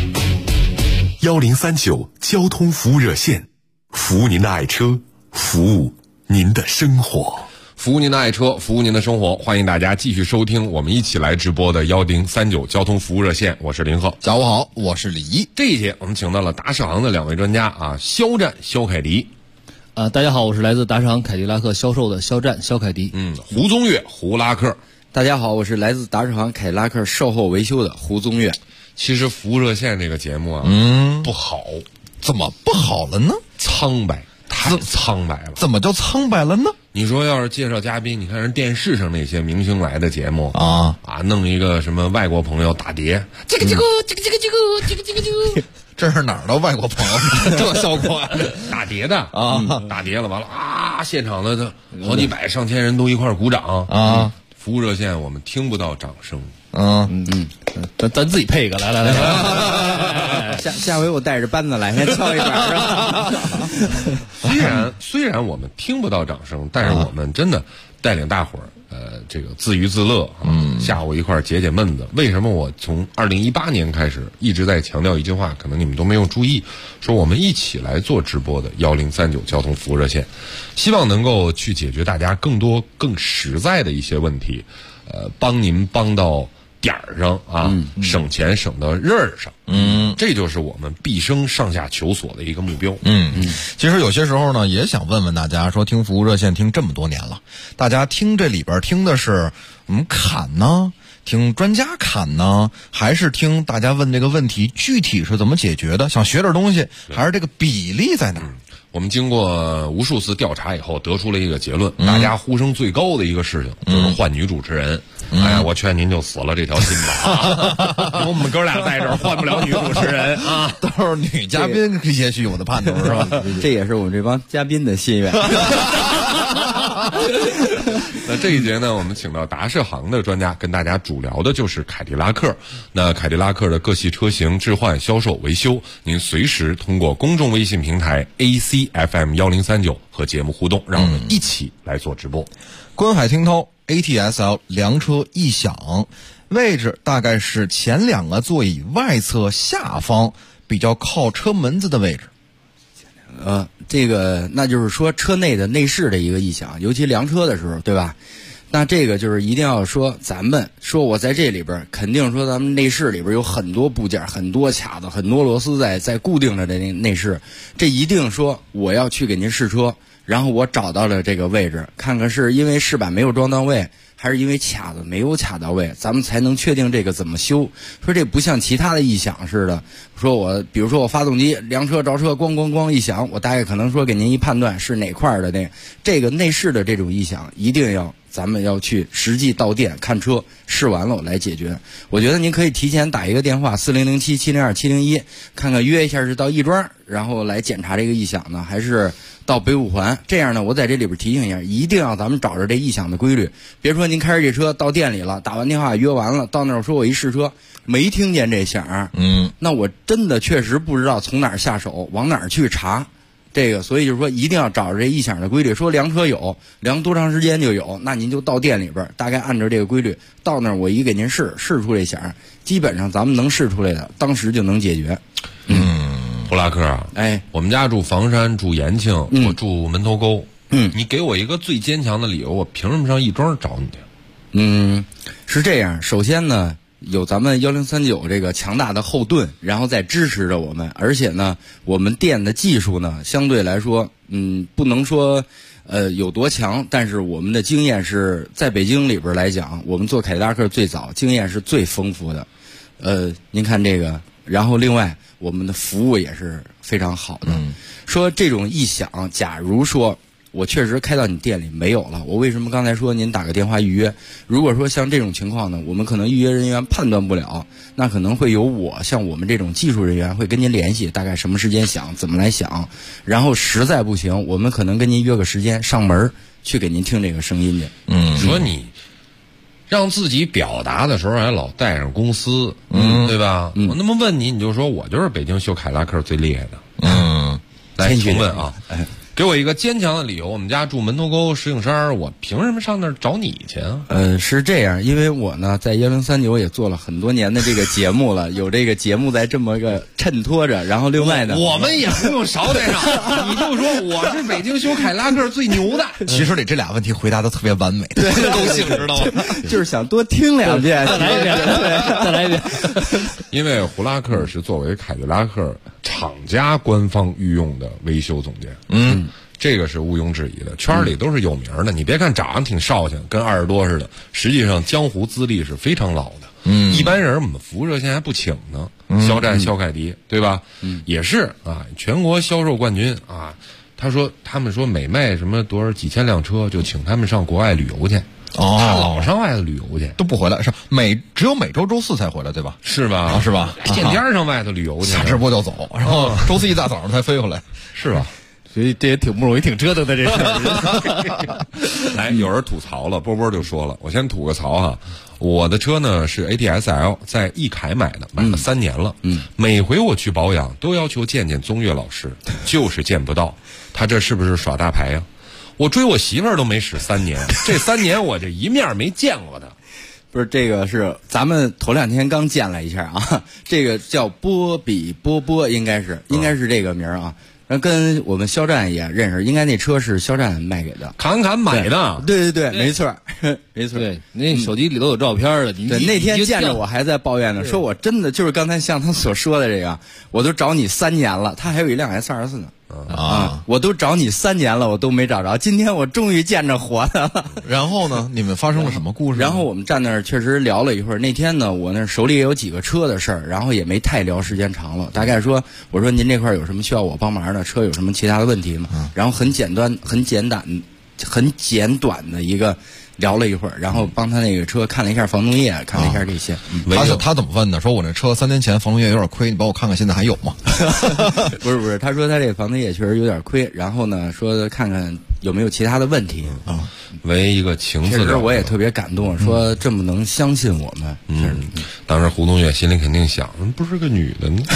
1039交通服务热线，服务您的爱车，服务您的生活。
服务您的爱车，服务您的生活，欢迎大家继续收听我们一起来直播的1039交通服务热线，我是林鹤。
下午好，我是李一。
这一节我们请到了达世行的2位专家啊，肖战、肖凯迪。
大家好，我是来自达世行凯迪拉克销售的肖战、肖凯迪。
胡宗岳、胡拉克。
大家好，我是来自达世行凯迪拉克售后维修的胡宗岳。
其实服务热线这个节目啊，不好。
怎么不好了呢？
苍白，太苍白了。
怎么就苍白了呢？
你说要是介绍嘉宾，你看人电视上那些明星来的节目啊，弄一个什么外国朋友打碟，这个，
这是哪儿的外国朋友？这效果
打碟的啊，打碟了完了啊，现场的好几百上千人都一块鼓掌啊。服务热线我们听不到掌声。
咱自己配一个，来，
下回我带着班子来，先敲一板。
虽然我们听不到掌声，但是我们真的带领大伙儿这个自娱自乐下午一块儿解解闷子。为什么我从2018年开始一直在强调一句话，可能你们都没有注意，说我们一起来做直播的1039交通服务热线，希望能够去解决大家更多更实在的一些问题，帮您帮到点儿上啊，省钱省到刃儿上，这就是我们毕生上下求索的一个目标。
其实有些时候呢，也想问问大家，说听服务热线听这么多年了，大家听这里边听的是侃呢，听专家侃呢，还是听大家问这个问题具体是怎么解决的？想学点东西，还是这个比例在哪儿？
我们经过无数次调查以后，得出了一个结论，大家呼声最高的一个事情就是换女主持人。哎呀，我劝您就死了这条心吧！我们哥俩在这儿换不了女主持人啊，
都是女嘉宾，也许有的盼头是吧？
这也是我们这帮嘉宾的心愿。
那这一节呢，我们请到达世行的专家跟大家主聊的就是凯迪拉克。那凯迪拉克的各系车型置换、销售、维修，您随时通过公众微信平台 ACFM1039和节目互动，让我们一起来做直播。
观海听涛 ATSL 凉车异响，位置大概是前2个座椅外侧下方，比较靠车门子的位置。
这个那就是说车内的内饰的一个异响，尤其凉车的时候，对吧？那这个就是一定要说，咱们说我在这里边肯定说咱们内饰里边有很多部件、很多卡子、很多螺丝在固定着这内饰，这一定说我要去给您试车，然后我找到了这个位置，看看是因为饰板没有装到位，还是因为卡子没有卡到位，咱们才能确定这个怎么修。说这不像其他的异响似的，说我比如说我发动机凉车着车咣咣咣一响，我大概可能说给您一判断是哪块的这个内饰的这种异响，一定要咱们要去实际到店看车试完了我来解决。我觉得您可以提前打一个电话4007-702-701，看看约一下是到亦庄，然后来检查这个异响呢，还是到北五环。这样呢，我在这里边提醒一下，一定要咱们找着这异响的规律。别说您开着这车到店里了，打完电话约完了，到那儿说我一试车没听见这响，那我真的确实不知道从哪儿下手，往哪儿去查。这个，所以就是说一定要找着这异响的规律。说凉车有，凉多长时间就有，那您就到店里边，大概按照这个规律，到那儿我一给您试出这响，基本上咱们能试出来的，当时就能解决。
布拉克啊，我们家住房山，住延庆，我住门头沟。你给我一个最坚强的理由，我凭什么上亦庄找你去？
是这样，首先呢，有咱们1039这个强大的后盾，然后再支持着我们，而且呢，我们店的技术呢，相对来说，不能说有多强，但是我们的经验是在北京里边来讲，我们做凯迪拉克最早，经验是最丰富的。您看这个，然后另外我们的服务也是非常好的。说这种异响，假如说我确实开到你店里没有了，我为什么刚才说您打个电话预约？如果说像这种情况呢，我们可能预约人员判断不了，那可能会有像我们这种技术人员会跟您联系，大概什么时间响，怎么来响，然后实在不行，我们可能跟您约个时间上门去给您听这个声音去。
说你让自己表达的时候还老带上公司，对吧？我那么问你，你就说我就是北京修凯迪拉克最厉害的。来重问啊， 给我一个坚强的理由，我们家住门头沟石景山，我凭什么上那儿找你去啊？
是这样，因为我呢在1039也做了很多年的这个节目了，有这个节目在这么个衬托着，然后另外呢，
我们也不用捎带上，你就说我是北京修凯迪拉克最牛的。
其实你这俩问题回答的特别完美，
对，
高兴知道吗？
就是想多听两遍，
再来一遍，再来一遍。
因为胡拉克是作为凯迪拉克厂家官方御用的维修总监，这个是毋庸置疑的，圈里都是有名的。你别看长得挺少气，跟20多似的，实际上江湖资历是非常老的。一般人我们服务热线还不请呢，肖战、肖凯迪，对吧？也是啊，全国销售冠军啊。他们说每卖什么多少几千辆车，就请他们上国外旅游去。他老上外头旅游去，
都不回来，是只有每周周4才回来，对吧？
是吧？
是吧？
天天上外头旅游去，
下直播就走，然后周4一大早上才飞回来，
是吧？
所以这也挺不容易，挺折腾的这事儿。
来，有人吐槽了，波波就说了，我先吐个槽哈。我的车呢是 ATS-L， 在易凯买了3年了。每回我去保养都要求见宗岳老师，就是见不到。他这是不是耍大牌呀？我追我媳妇儿都没使3年，这3年我这一面没见过他。
不是，这个是咱们头2天刚见了一下啊，这个叫波比波波，应该是这个名儿啊。跟我们肖战也认识，应该那车是肖战卖给的，
侃买的。
对，没错，没错。
对，那手机里都有照片的。
对，那天见着我还在抱怨呢，说我真的就是刚才像他所说的这个，我都找你3年了，他还有一辆 S24呢。我都找你3年了，我都没找着。今天我终于见着活的了。
然后呢，你们发生了什么故事？
然后我们站那儿确实聊了一会儿。那天呢，我那手里也有几个车的事儿，然后也没太聊时间长了。大概说，我说您这块有什么需要我帮忙的？车有什么其他的问题吗？然后很简短的一个聊了一会儿，然后帮他那个车看了一下防冻液，看了一下这些。
他怎么问的？说我那车3年前防冻液有点亏，你帮我看看现在还有吗？
不是，他说他这个防冻液确实有点亏，然后呢说看看有没有其他的问题啊。
为一个情字，
确实我也特别感动，说这么能相信我们。
当时胡冬月心里肯定想，不是个女的呢。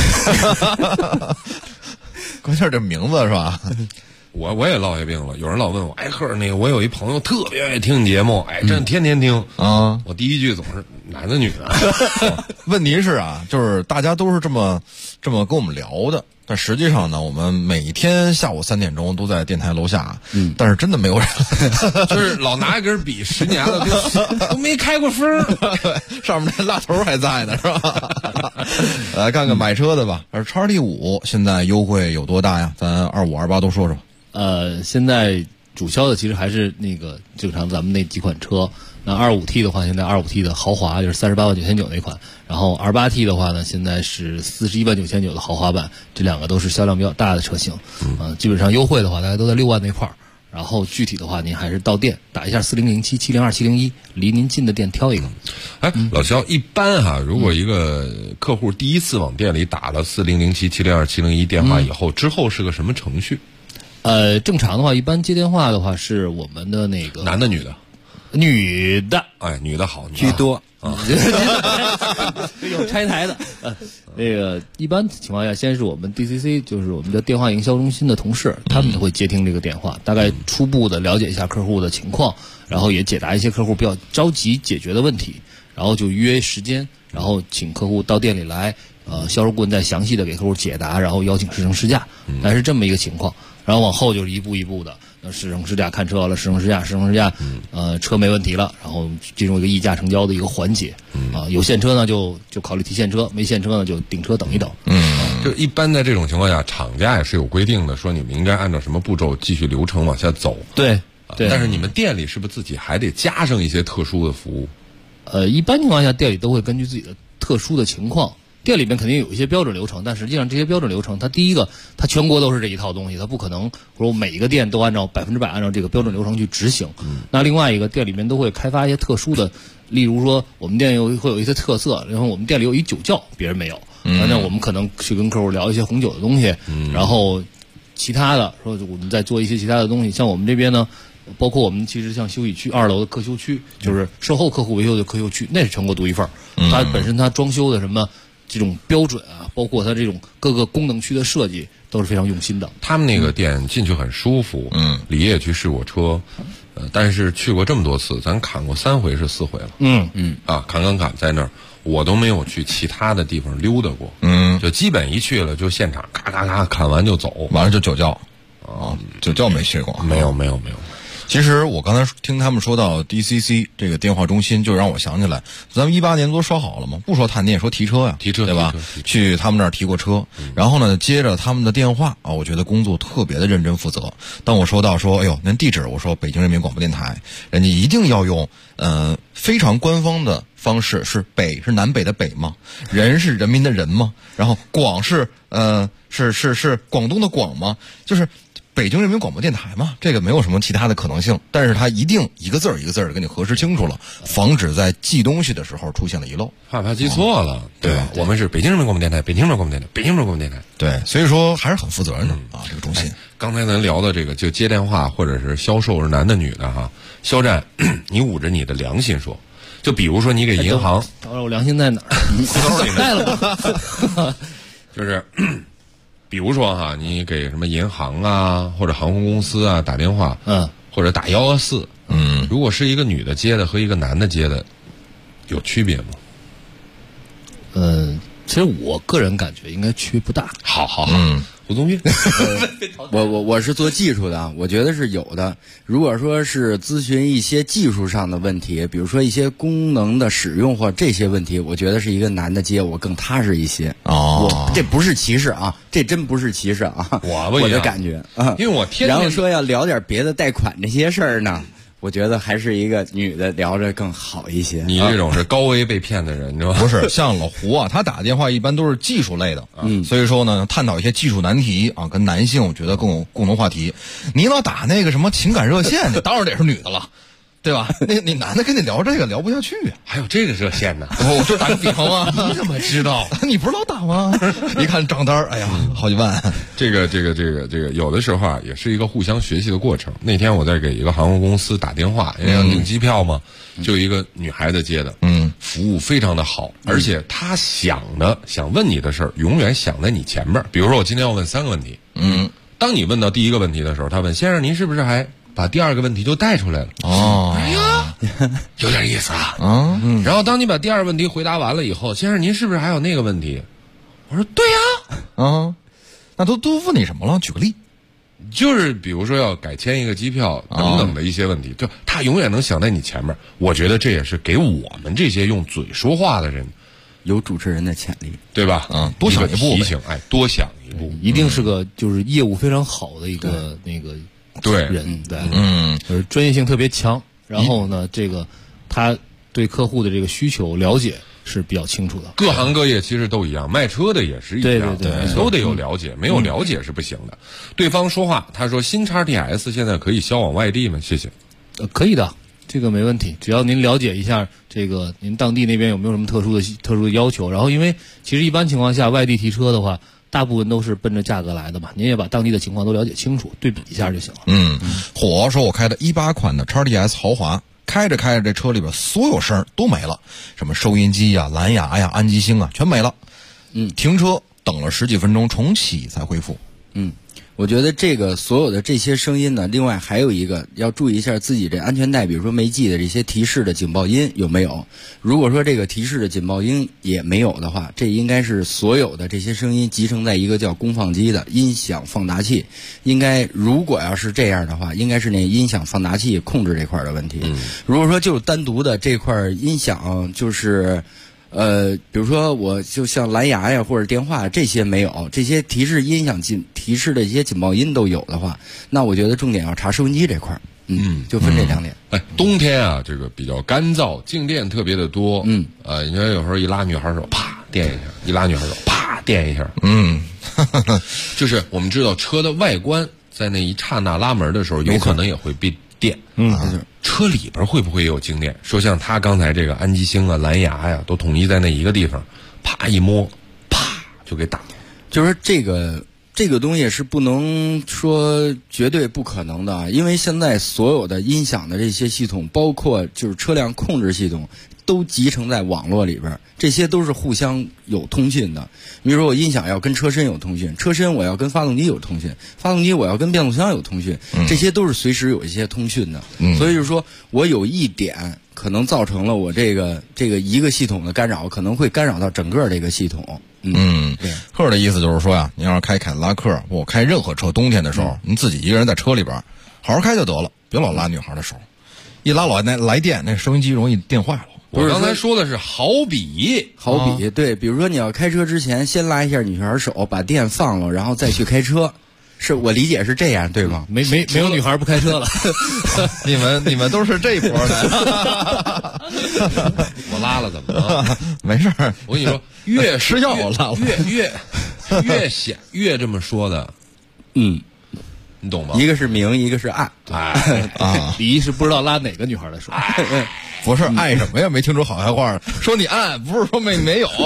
关键这名字是吧？
我也落下病了，有人老问我，哎，可是那个我有一朋友特别爱听你节目，哎，真天天听啊。我第一句总是男的女的。
问题是啊，就是大家都是这么跟我们聊的，但实际上呢，我们每天下午3点钟都在电台楼下，但是真的没有人，
就是老拿一根笔，10年了都没开过风，
上面那蜡头还在呢，是吧？来看看买车的吧，而XT5现在优惠有多大呀？咱25、28都说说。
现在主销的其实还是那个正常咱们那几款车。那 25T 的话，现在 25T 的豪华就是38.999那款，然后 28T 的话呢，现在是41.999的豪华版，这2个都是销量比较大的车型。基本上优惠的话，大家都在6万那块儿。然后具体的话，您还是到店打一下4007、702、701，离您近的店挑一个。
哎，老肖，一般哈，如果一个客户第一次往店里打了4007、702、701电话以后，之后是个什么程序？
正常的话，一般接电话的话是我们的那个
男的女的。
女的，
哎，女的好
居多
啊，有拆台的。那个一般情况下，先是我们 DCC， 就是我们的电话营销中心的同事，他们会接听这个电话，大概初步的了解一下客户的情况，然后也解答一些客户比较着急解决的问题，然后就约时间，然后请客户到店里来，销售顾问再详细的给客户解答，然后邀请试乘试驾，大概是这么一个情况。然后往后就是一步一步的，试乘试驾看车了，试乘试驾，车没问题了，然后进入一个议价成交的一个环节。有现车呢就考虑提现车，没现车呢就订车等一等。
就一般在这种情况下，厂家也是有规定的，说你们应该按照什么步骤继续流程往下走。
对。
但是你们店里是不是自己还得加上一些特殊的服务？
一般情况下店里都会根据自己的特殊的情况。店里面肯定有一些标准流程，但实际上这些标准流程，它第一个，它全国都是这一套东西，它不可能说每一个店都按照100%按照这个标准流程去执行。那另外一个，店里面都会开发一些特殊的，例如说我们店会有一些特色，然后我们店里有一酒窖，别人没有，那我们可能去跟客户聊一些红酒的东西，然后其他的说我们再做一些其他的东西，像我们这边呢。包括我们其实像休息区2楼的客休区，就是售后客户维修的客休区，那是全国独一份。它本身它装修的什么这种标准啊，包括它这种各个功能区的设计都是非常用心的。
他们那个店进去很舒服，李爷也去试过车，但是去过这么多次，咱砍过3回是4回了，砍在那儿，我都没有去其他的地方溜达过，就基本一去了就现场咔咔咔砍完就走，
完了就酒窖，酒窖没去过，
没有。
其实我刚才听他们说到 DCC 这个电话中心，就让我想起来，咱们18年都说好了嘛，不说探店，说提车呀，对吧？去他们那儿提过车，然后呢，接着他们的电话啊，我觉得工作特别的认真负责。当我收到说，哎呦，您地址，我说北京人民广播电台，人家一定要用非常官方的方式，是北是南北的北吗？人是人民的人吗？然后广是是广东的广吗？就是北京人民广播电台嘛，这个没有什么其他的可能性，但是他一定一个字儿一个字儿的给你核实清楚了，防止在记东西的时候出现了遗漏，
怕记错了，对吧？我们是北京人民广播电台，北京人民广播电台，北京人民广播电台，
对，所以说还是很负责任的这个中心。
刚才咱聊的这个，就接电话或者是销售是男的女的哈，肖战，你捂着你的良心说，就比如说你给银行，
我良心在哪儿？
裤兜里
带了吧，
就是。比如说哈，你给什么银行啊或者航空公司啊打电话，或者打114，如果是一个女的接的和一个男的接的，有区别吗？
其实我个人感觉应该区别不大。
好，胡宗斌，
我是做技术的啊，我觉得是有的。如果说是咨询一些技术上的问题，比如说一些功能的使用或这些问题，我觉得是一个男的接我更踏实一些。这不是歧视啊，这真不是歧视啊，我的感觉啊，
因为我天天
然后说要聊点别的贷款这些事儿呢。我觉得还是一个女的聊着更好一些。
你这种是高危被骗的人，你知道吗？
不是，像老胡啊，他打电话一般都是技术类的，所以说呢，探讨一些技术难题啊，跟男性我觉得更有共同话题。你老打那个什么情感热线，那当然得是女的了。对吧？你男的跟你聊这个聊不下去啊！
还有这个热线呢？
我就打个比方啊，你怎么知道？你不是老打吗？一看账单，哎呀，好几万。
这个，有的时候啊，也是一个互相学习的过程。那天我在给一个航空公司打电话，因为要订机票嘛，就一个女孩子接的，服务非常的好，而且她想问你的事儿，永远想在你前面。比如说，我今天要问3个问题，当你问到第一个问题的时候，她问先生，您是不是还把第2个问题就带出来了？
哎
呀，有点意思啊！然后当你把第2个问题回答完了以后，先生您是不是还有那个问题？我说对呀，
那都问你什么了？举个例，
就是比如说要改签一个机票等等的一些问题，就他永远能想在你前面。我觉得这也是给我们这些用嘴说话的人
有主持人的潜力，
对吧？
多想一步
提醒，多想一步，
一定是个就是业务非常好的一个那个。
对
人对，就是专业性特别强，然后呢，这个他对客户的这个需求了解是比较清楚的。
各行各业其实都一样，卖车的也是一样，
对，
都得有了解，没有了解是不行的。对方说话，他说新XTS 现在可以销往外地吗？谢谢。
可以的，这个没问题，只要您了解一下这个您当地那边有没有什么特殊的要求。然后，因为其实一般情况下外地提车的话，大部分都是奔着价格来的嘛，您也把当地的情况都了解清楚，对比一下就行了。
火说我开的18款的 XTS 豪华，开着这车里边所有声都没了，什么收音机呀、蓝牙呀、安吉星啊全没了。停车等了10几分钟重启才恢复。
我觉得这个所有的这些声音呢，另外还有一个要注意一下自己这安全带，比如说没系的这些提示的警报音有没有。如果说这个提示的警报音也没有的话，这应该是所有的这些声音集成在一个叫功放机的音响放大器。应该如果要是这样的话，应该是那音响放大器控制这块的问题。如果说就是单独的这块音响就是比如说我就像蓝牙呀或者电话这些没有，这些提示音响提示的一些警报音都有的话，那我觉得重点要查收音机这块。就分这2点。
冬天啊，这个比较干燥，静电特别的多。你看有时候一拉女孩手，啪电一下；一拉女孩手，啪电一下。就是我们知道车的外观在那一刹那拉门的时候，有可能也会被电。车里边会不会也有静电？说像他刚才这个安吉星啊、蓝牙呀，都统一在那一个地方，啪一摸，啪就给打了。
就是这个这个东西是不能说绝对不可能的，因为现在所有的音响的这些系统，包括就是车辆控制系统，都集成在网络里边，这些都是互相有通讯的。比如说我音响要跟车身有通讯，车身我要跟发动机有通讯，发动机我要跟变速箱有通讯，这些都是随时有一些通讯的。所以就是说我有一点可能造成了我这个一个系统的干扰，可能会干扰到整个这个系统。
赫的意思就是说呀，你要是开凯迪拉克，我开任何车，冬天的时候，你自己一个人在车里边好好开就得了，别老拉女孩的手，一拉老来电，那收音机容易电坏了。
我刚才说的是好比，
对，比如说你要开车之前先拉一下女孩手，把电放了，然后再去开车。是我理解是这样，对吗？
没有女孩不开车了。
你们都是这一波的。
我拉了怎么了？
没事儿，
我跟你说，越
吃药我拉了，
越显越这么说的，你懂吗？
一个是明，一个是暗。
李一是不知道拉哪个女孩的手。
不是爱什么呀？没听出好坏话，说你暗，不是说没有。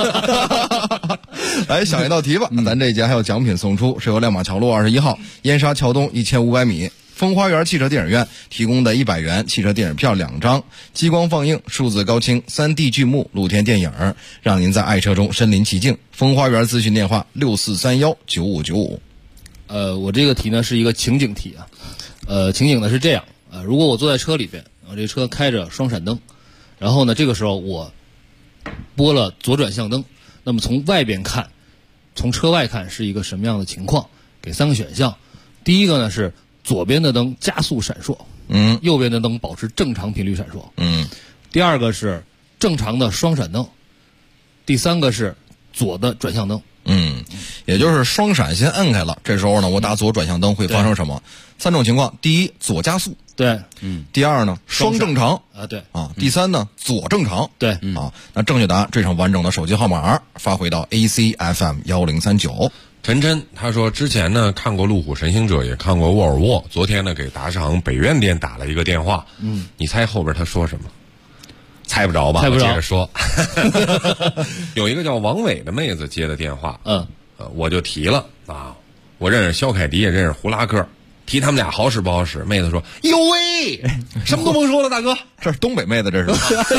来想一道题吧，咱这一节还有奖品送出，是由亮马桥路21号燕莎桥东1500米风花园汽车电影院提供的100元汽车电影票2张，激光放映、数字高清、3D 剧目、露天电影，让您在爱车中身临其境。风花园咨询电话64319595。
我这个题呢是一个情景题啊，情景呢是这样如果我坐在车里边，我这车开着双闪灯，然后呢这个时候我拨了左转向灯，那么从外边看，从车外看是一个什么样的情况？给3个选项，第一个呢是左边的灯加速闪烁，右边的灯保持正常频率闪烁，第二个是正常的双闪灯，第三个是左的转向灯。
也就是双闪先摁开了，这时候呢我打左转向灯会发生什么？3种情况：第一，左加速；
对，
第二呢，双正常
对
第三呢，左正常。
对，
那正确答案，这场完整的手机号码发回到 ACFM 1039。
陈琛他说之前呢看过路虎神行者，也看过沃尔沃，昨天呢给打赏北苑店打了一个电话，你猜后边他说什么？猜不着吧？
猜不着。
我接着说，有一个叫王伟的妹子接的电话，我就提了我认识肖凯迪，也认识胡拉克，提他们俩好使不好使？妹子说：“哟喂，什么都甭说了，大哥，
这是东北妹子，这是。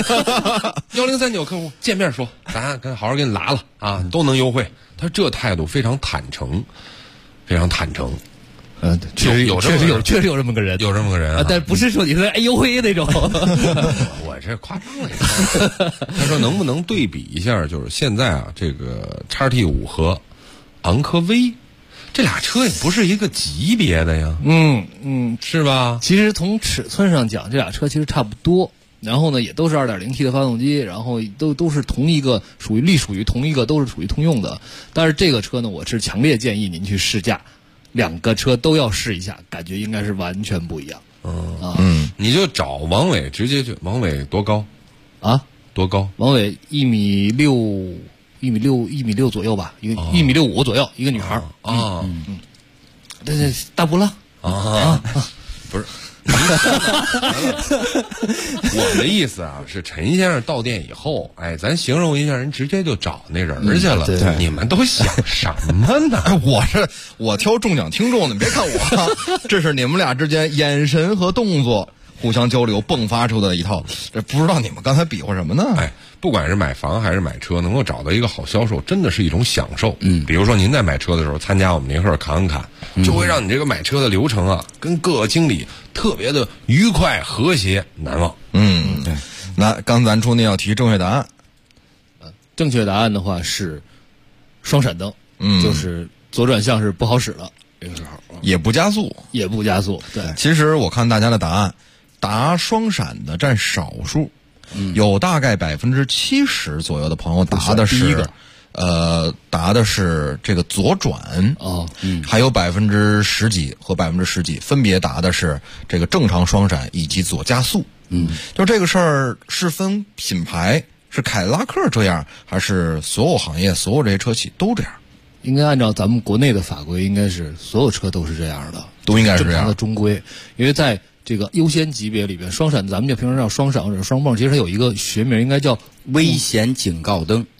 1039客户见面说，咱跟好好给你拉了都能优惠。”他这态度非常坦诚，非常坦诚。
确实有这么个人，
有这么个人
但不是说你说哎呦喂那种。
我这夸张了一下。他说能不能对比一下，就是现在这个 XT5 和昂科威这俩车也不是一个级别的呀，是吧？
其实从尺寸上讲，这俩车其实差不多。然后呢，也都是 2.0T 的发动机，然后都是同一个，隶属于同一个，都是属于通用的。但是这个车呢，我是强烈建议您去试驾，2个车都要试一下，感觉应该是完全不一样。
你就找王伟，直接就王伟多高
啊？
多高？
王伟1.6米左右吧，1.65米左右，一个女孩对，大波浪
不是。我的意思是陈先生到店以后，咱形容一下，人直接就找那人去了。你们都想什么呢？
我挑中奖听众呢，你别看我，这是你们俩之间眼神和动作互相交流迸发出的一套。这不知道你们刚才比划什么呢？
不管是买房还是买车，能够找到一个好销售，真的是一种享受。比如说您在买车的时候参加我们年会侃，就会让你这个买车的流程跟各个经理特别的愉快、和谐、难忘。
对。那刚咱出那道题正确答案，
正确答案的话是双闪灯，就是左转向是不好使了，这个时候
也不加速。
对，
其实我看大家的答案，答双闪的占少数。有大概70%左右的朋友答的是答的是这个左转还有10%几和10%几分别答的是这个正常双闪以及左加速。就这个事儿是分品牌，是凯迪拉克这样，还是所有行业所有这些车企都这样？
应该按照咱们国内的法规，应该是所有车都是这样的，
都应该是这样
正常的中规。因为在这个优先级别里边，双闪咱们就平时叫双闪或者双泵，其实它有一个学名应该叫
危险警告灯。
对，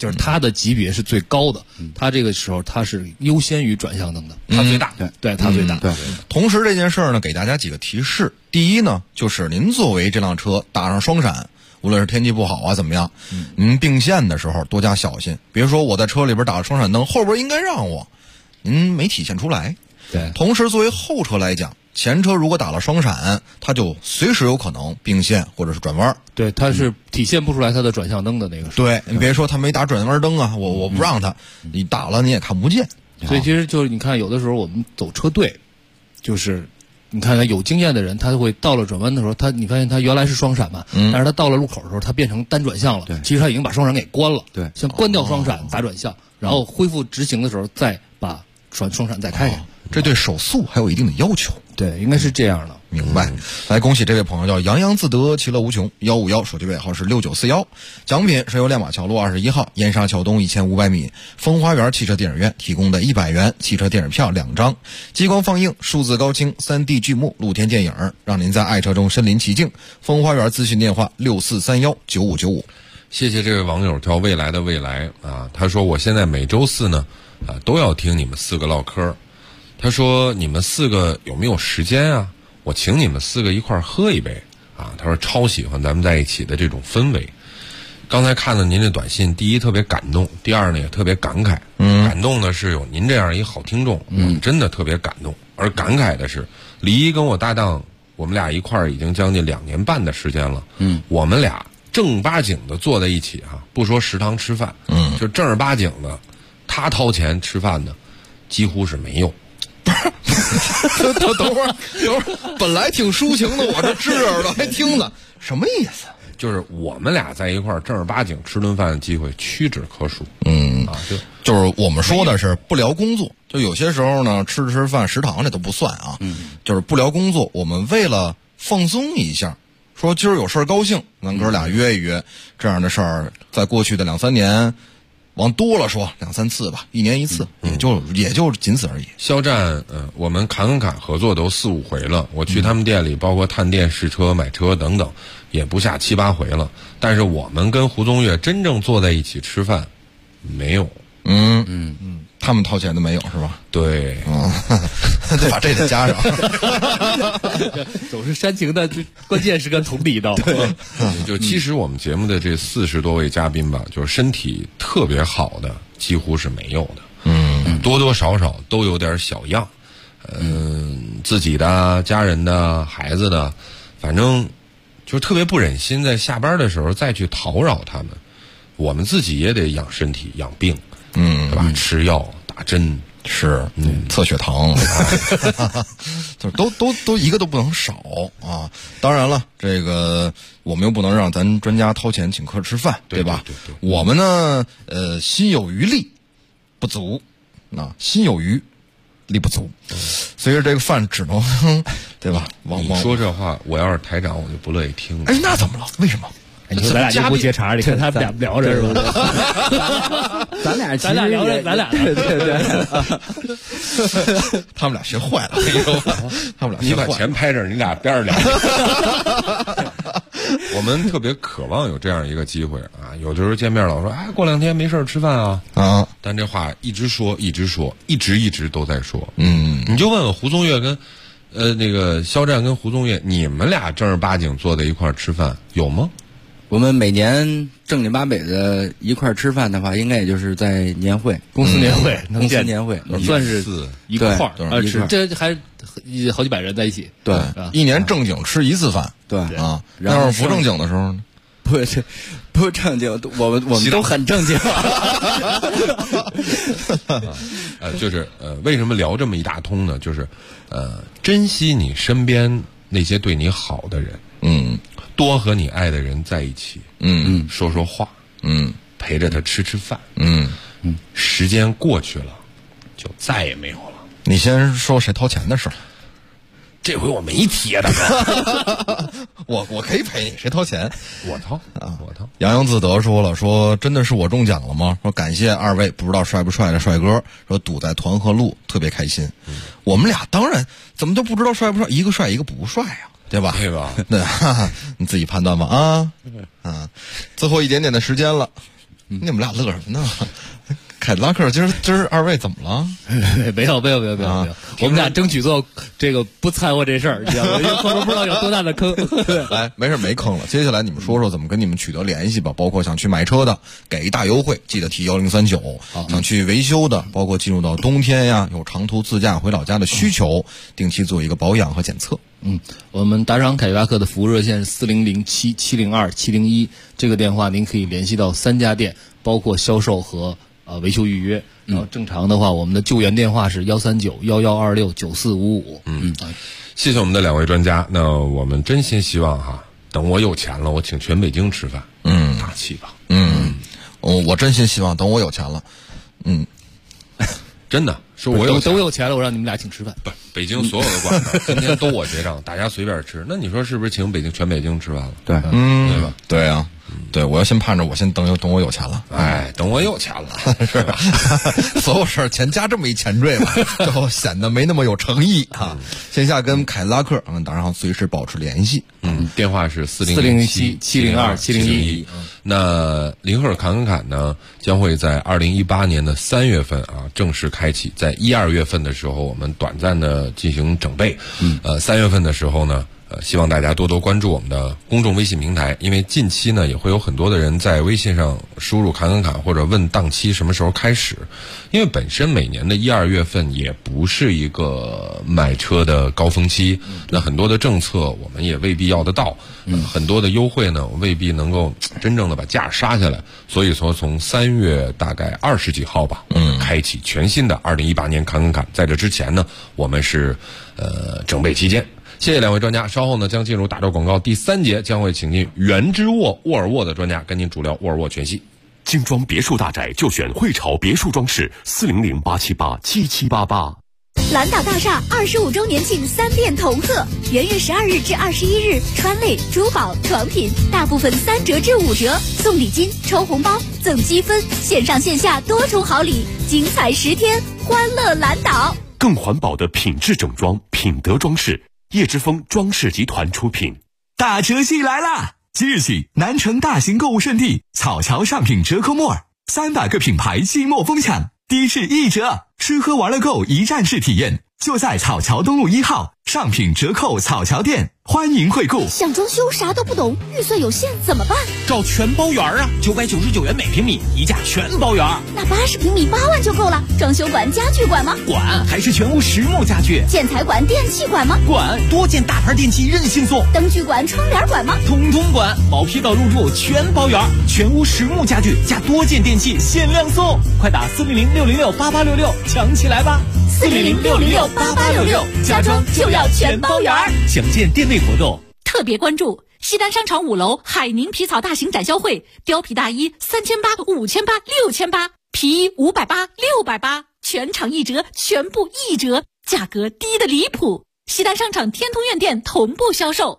就是它的级别是最高的，它这个时候它是优先于转向灯的，它最大，对，它最大。
对，同时这件事儿呢，给大家几个提示。第一呢，就是您作为这辆车打上双闪，无论是天气不好啊怎么样，您并线的时候多加小心。别说我在车里边打了双闪灯，后边应该让我，您没体现出来。
对，
同时作为后车来讲，前车如果打了双闪，它就随时有可能并线或者是转弯。
对，它是体现不出来它的转向灯的那个。
对，你别说它没打转弯灯啊，我不让它，你打了你也看不见。
所以其实就是你看，有的时候我们走车队，就是你看他有经验的人，他会到了转弯的时候，你发现他原来是双闪嘛，但是他到了路口的时候，他变成单转向了。其实他已经把双闪给关了。
对，
先关掉双闪，打转向，然后恢复直行的时候再把双闪再开开。
这对手速还有一定的要求。
对，应该是这样的。
明白。来，恭喜这位朋友叫洋洋自得，其乐无穷，151手机尾号是6941，奖品是由亮马桥路21号燕莎桥东1500米风花园汽车电影院提供的100元汽车电影票2张，激光放映、数字高清、3D 剧目、露天电影，让您在爱车中身临其境。风花园咨询电话64319595。
谢谢这位网友叫未来的未来啊，他说我现在每周四呢都要听你们4个唠嗑。他说你们4个有没有时间啊？我请你们4个一块儿喝一杯啊！他说超喜欢咱们在一起的这种氛围。刚才看了您这短信，第一特别感动，第二呢也特别感慨。感动的是有您这样一好听众，我们真的特别感动。而感慨的是，李一跟我搭档，我们俩一块儿已经将近2年半的时间了。我们俩正八经的坐在一起啊，不说食堂吃饭，就正儿八经的，他掏钱吃饭的，几乎是没有。
等会儿，本来挺抒情的，我这支着耳朵还听呢，什么意思？
就是我们俩在一块儿正儿八经吃顿饭的机会屈指可数。
就是我们说的是不聊工作，就有些时候呢吃饭食堂这都不算啊。就是不聊工作，我们为了放松一下，说今儿有事儿高兴，咱哥俩约一约，这样的事儿在过去的2-3年。往多了说2-3次吧，1年1次，也就仅此而已。
肖战，我们侃合作都4-5回了，我去他们店里，包括探店、试车、买车等等，也不下7-8回了。但是我们跟胡宗岳真正坐在一起吃饭，没有。
他们掏钱的没有是吧？
对，
得把这得加上。
总是煽情的，关键是个同理道。
对，就其实我们节目的这40多位嘉宾吧，就是身体特别好的几乎是没有的。多多少少都有点小样。自己的、家人的、孩子的，反正就特别不忍心在下班的时候再去讨扰他们。我们自己也得养身体、养病。对吧？吃药、打针
是，测血糖，就都一个都不能少啊！当然了，这个我们又不能让咱专家掏钱请客吃饭，对吧？对，我们呢，心有余力不足，心有余力不足，所以这个饭只能，对吧？
你说这话，我要是台长，我就不乐意听了。
哎，那怎么了？为什么？
你说咱俩就不接茬，你看他们俩聊着是吧？
咱俩
聊着，咱俩对，
他们俩学坏了，他们俩
你把钱拍这，你俩边上聊。我们特别渴望有这样一个机会啊！有的时候见面老说，哎，过2天没事吃饭啊。但这话一直说，一直都在说。你就问问胡宗岳跟那个肖战跟胡宗岳，你们俩正儿八经坐在一块儿吃饭有吗？
我们每年正经八百的一块吃饭的话，应该也就是在年会、
公司年会、
公司年会，
算是一块儿，这还好几百人在一起。
对，一年正经吃1次饭。
对
啊，要是不正经的时候呢？
不正经，我们都很正经。
就是为什么聊这么一大通呢？就是珍惜你身边那些对你好的人。多和你爱的人在一起，说说话，陪着他吃饭，时间过去了，就再也没有了。
你先说谁掏钱的事儿，
这回我没提啊，大哥。
我可以陪你，谁掏钱？
我掏啊，我掏。
洋洋自得说真的是我中奖了吗？说感谢2位，不知道帅不帅的帅哥，说堵在团河路特别开心。我们俩当然怎么就不知道帅不帅？一个帅一个不帅呀。对吧？
对吧？
对，你自己判断吧啊！最后一点点的时间了， 你们俩乐什么呢？凯迪拉克，今儿二位怎么了？
没有，我们俩争取做这个不掺和这事儿，知道吗？因为后头不知道有多大的坑。
来，没事，没坑了。接下来你们说说怎么跟你们取得联系吧，包括想去买车的，给大优惠，记得提1039。想去维修的，包括进入到冬天呀，有长途自驾回老家的需求，定期做一个保养和检测。
我们打赏凯迪拉克的服务热线是4007-702-701，这个电话您可以联系到3家店，包括销售和维修预约。然后正常的话，我们的救援电话是139-1126-9455。
谢谢我们的2位专家。那我们真心希望哈，等我有钱了，我请全北京吃饭。大气吧。
我真心希望等我有钱了。
真的说我
等我有钱了，我让你们俩请吃饭。
不，北京所有的馆子今天都我结账，大家随便吃。那你说是不是请全北京吃饭了？
对，
对吧？
对啊。对，我要先盼着我先等我有钱了，
等我有钱了，
是吧？所有事儿钱加这么一前缀吧，就显得没那么有诚意啊。线下跟凯迪拉克打上随时保持联系。
电话是
4007-702-701。
那林赫尔侃呢，将会在2018年的3月份正式开启，在1、2月份的时候，我们短暂的进行整备。3月份的时候呢。希望大家多多关注我们的公众微信平台，因为近期呢也会有很多的人在微信上输入侃或者问档期什么时候开始，因为本身每年的1、2月份也不是一个买车的高峰期，那很多的政策我们也未必要得到，很多的优惠呢未必能够真正的把价杀下来，所以说从3月大概20几号吧，我们开启全新的2018年侃，在这之前呢我们是整备期间。谢谢2位专家，稍后呢将进入打招广告第3节，将会请进原之沃尔沃的专家跟您主聊沃尔沃全系。
精装别墅大宅就选汇潮别墅装饰，400-878-7788。
蓝岛大厦25周年庆3店同贺，元月12日至21日，川类、珠宝、床品大部分3折至5折，送礼金、抽红包、赠积分，线上线下多重好礼，精彩10天，欢乐蓝岛。
更环保的品质整装，品德装饰。叶之峰装饰集团出品。
大折季来啦！即日起，南城大型购物圣地草桥上品折扣末，300个品牌季末疯抢，低至1折，吃喝玩乐购一站式体验，就在草桥东路1号上品折扣草桥店，欢迎惠顾。
想装修啥都不懂，预算有限怎么办？
找全包园啊，999元每平米，一价全包园。
那80平米8万就够了。装修馆、家具馆吗？
管，还是全屋实木家具。
建材馆、电器馆吗？
管，多件大牌电器任性送。
灯具馆、窗帘馆吗？
统统管，毛坯到入住全包园，全屋实木家具加多件电器限量送。快打400-606-8866抢起来吧！400-606-8866，家装就要全包园。详见店内活动。
特别关注西单商场5楼海宁皮草大型展销会，貂皮大衣3800、5800、6800，皮衣580、680，全场1折，全部1折，价格低得离谱。西单商场天通苑店同步销售。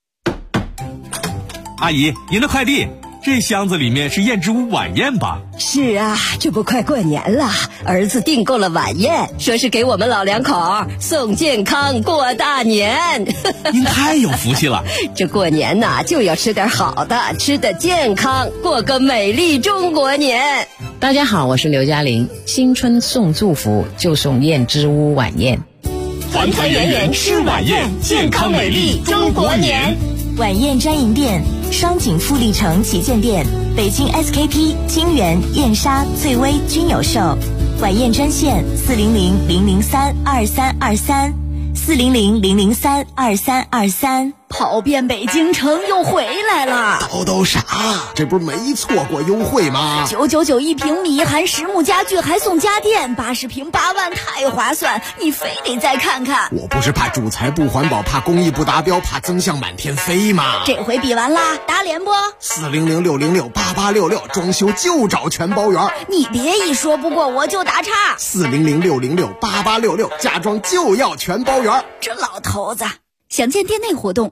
阿姨，您的快递。这箱子里面是燕之屋晚宴吧？
是啊，这不快过年了，儿子订购了晚宴，说是给我们老两口送健康过大年。
您太有福气了。
这过年呐，就要吃点好的，吃得健康，过个美丽中国年。
大家好，我是刘嘉玲。新春送祝福，就送燕之屋晚宴。
团团圆圆吃晚宴，健康美丽中国年。
晚宴专营店：双井富力城旗舰店、北京 SKP、金源、燕莎、翠微均有售。晚宴专线400-003-2323，400-003-2323。
跑遍北京城又回来了。
都傻，这不是没错过优惠吗
？999一平米，含实木家具还送家电，80平8万，太划算！你非得再看看。
我不是怕主材不环保，怕工艺不达标，怕增项满天飞吗？
这回比完啦，打脸不
？400-606-8866，装修就找全包园。
你别一说不过我就打岔。
400-606-8866，家装就要全包园。
这老头子。详见店内活动。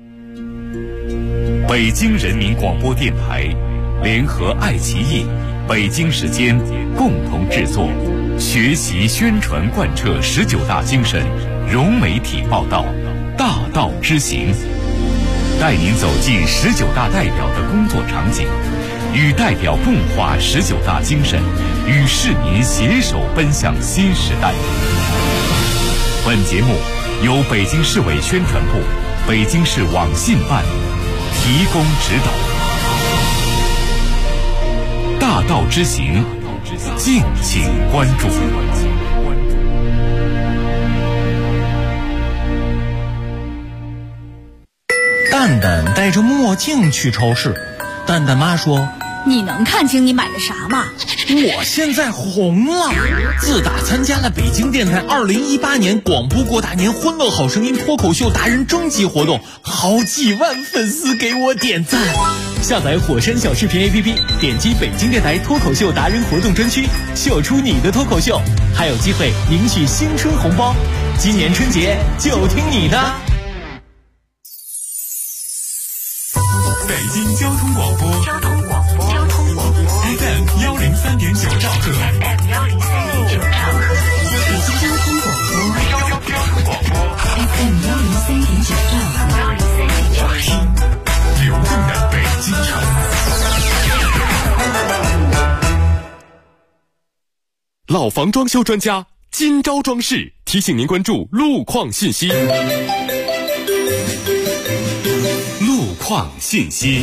北京人民广播电台联合爱奇艺、北京时间共同制作，学习宣传贯彻19大精神，融媒体报道，大道之行，带您走进19大代表的工作场景， 与代表共话19大精神，与市民携手奔向新时代。本节目由北京市委宣传部、北京市网信办提供指导。大道之行，敬请关注。
蛋蛋戴着墨镜去超市，蛋蛋妈说：“
你能看清你买的啥吗？”
我现在红了，自打参加了北京电台2018年广播过大年欢乐好声音脱口秀达人征集活动，好几万粉丝给我点赞。下载火山小视频 APP， 点击北京电台脱口秀达人活动专区，秀出你的脱口秀，还有机会领取新春红包。今年春节就听你的。
北京交通广播FM 103.9兆赫，
北京交通广播 FM 103.9兆赫，
听流动的北京城。
老房装修专家金招装饰提醒您关注路况信息。路况信息。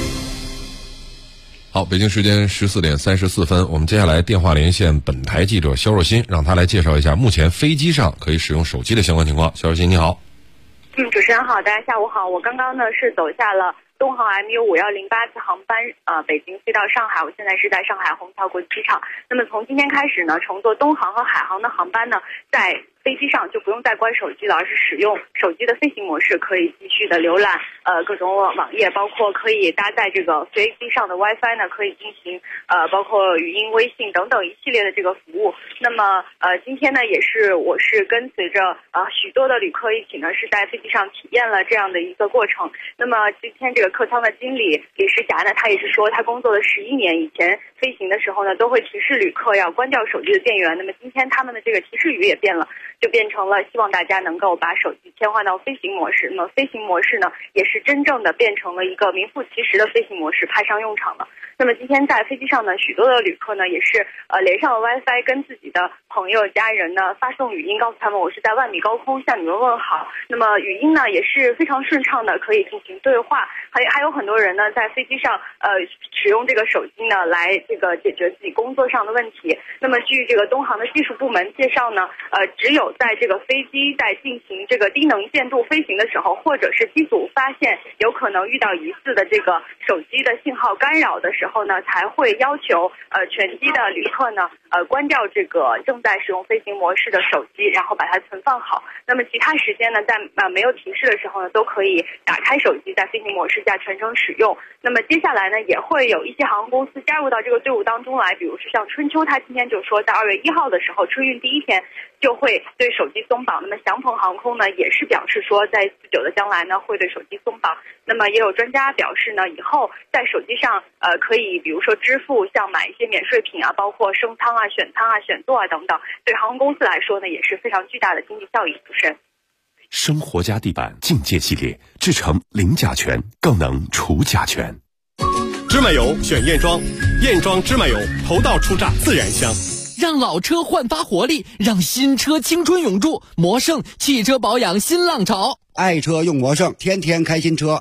好，北京时间14点34分，我们接下来电话连线本台记者肖若欣，让他来介绍一下目前飞机上可以使用手机的相关情况。肖若欣，你好。
主持人好，大家下午好。我刚刚呢是走下了东航 MU5108次航班，北京飞到上海，我现在是在上海虹桥国际机场。那么从今天开始呢，乘坐东航和海航的航班呢，在飞机上就不用再关手机了，而是使用手机的飞行模式，可以继续的浏览各种网页，包括可以搭载这个飞机上的 WiFi 呢，可以进行包括语音、微信等等一系列的这个服务。那么今天呢，我是跟随着许多的旅客一起呢，是在飞机上体验了这样的一个过程。那么今天这个客舱的经理李世霞呢，他也是说他工作了11年，以前飞行的时候呢，都会提示旅客要关掉手机的电源。那么今天他们的这个提示语也变了，就变成了希望大家能够把手机切换到飞行模式。那么飞行模式呢，也是真正的变成了一个名副其实的飞行模式，派上用场了。那么今天在飞机上呢，许多的旅客呢也是连上了 WiFi， 跟自己的朋友家人呢发送语音，告诉他们我是在万米高空向你们问好。那么语音呢也是非常顺畅的，可以进行对话。还有很多人呢在飞机上使用这个手机呢来这个解决自己工作上的问题。那么据这个东航的技术部门介绍呢，只有在这个飞机在进行这个低能见度飞行的时候，或者是机组发现有可能遇到疑似的这个手机的信号干扰的时候呢，才会要求全机的旅客呢关掉这个正在使用飞行模式的手机，然后把它存放好。那么其他时间呢，在没有提示的时候呢，都可以打开手机，在飞行模式下全程使用。那么接下来呢，也会有一些航空公司加入到这个队伍当中来，比如说像春秋，他今天就说在2月1号的时候，春运第一天就会对手机松绑。那么祥鹏航空呢，也是表示说在不久的将来呢，会对手机松绑。那么也有专家表示呢，以后在手机上可以比如说支付，像买一些免税品啊，包括升舱啊、选舱啊、选座啊等等，对航空公司来说呢，也是非常巨大的经济效益。主持人，
生活家地板境界系列制成零甲醛，更能除甲醛。
芝麻油选燕庄，燕庄芝麻油头道初榨自然香。
让老车焕发活力，让新车青春永驻。魔胜汽车保养新浪潮，
爱车用魔胜，天天开新车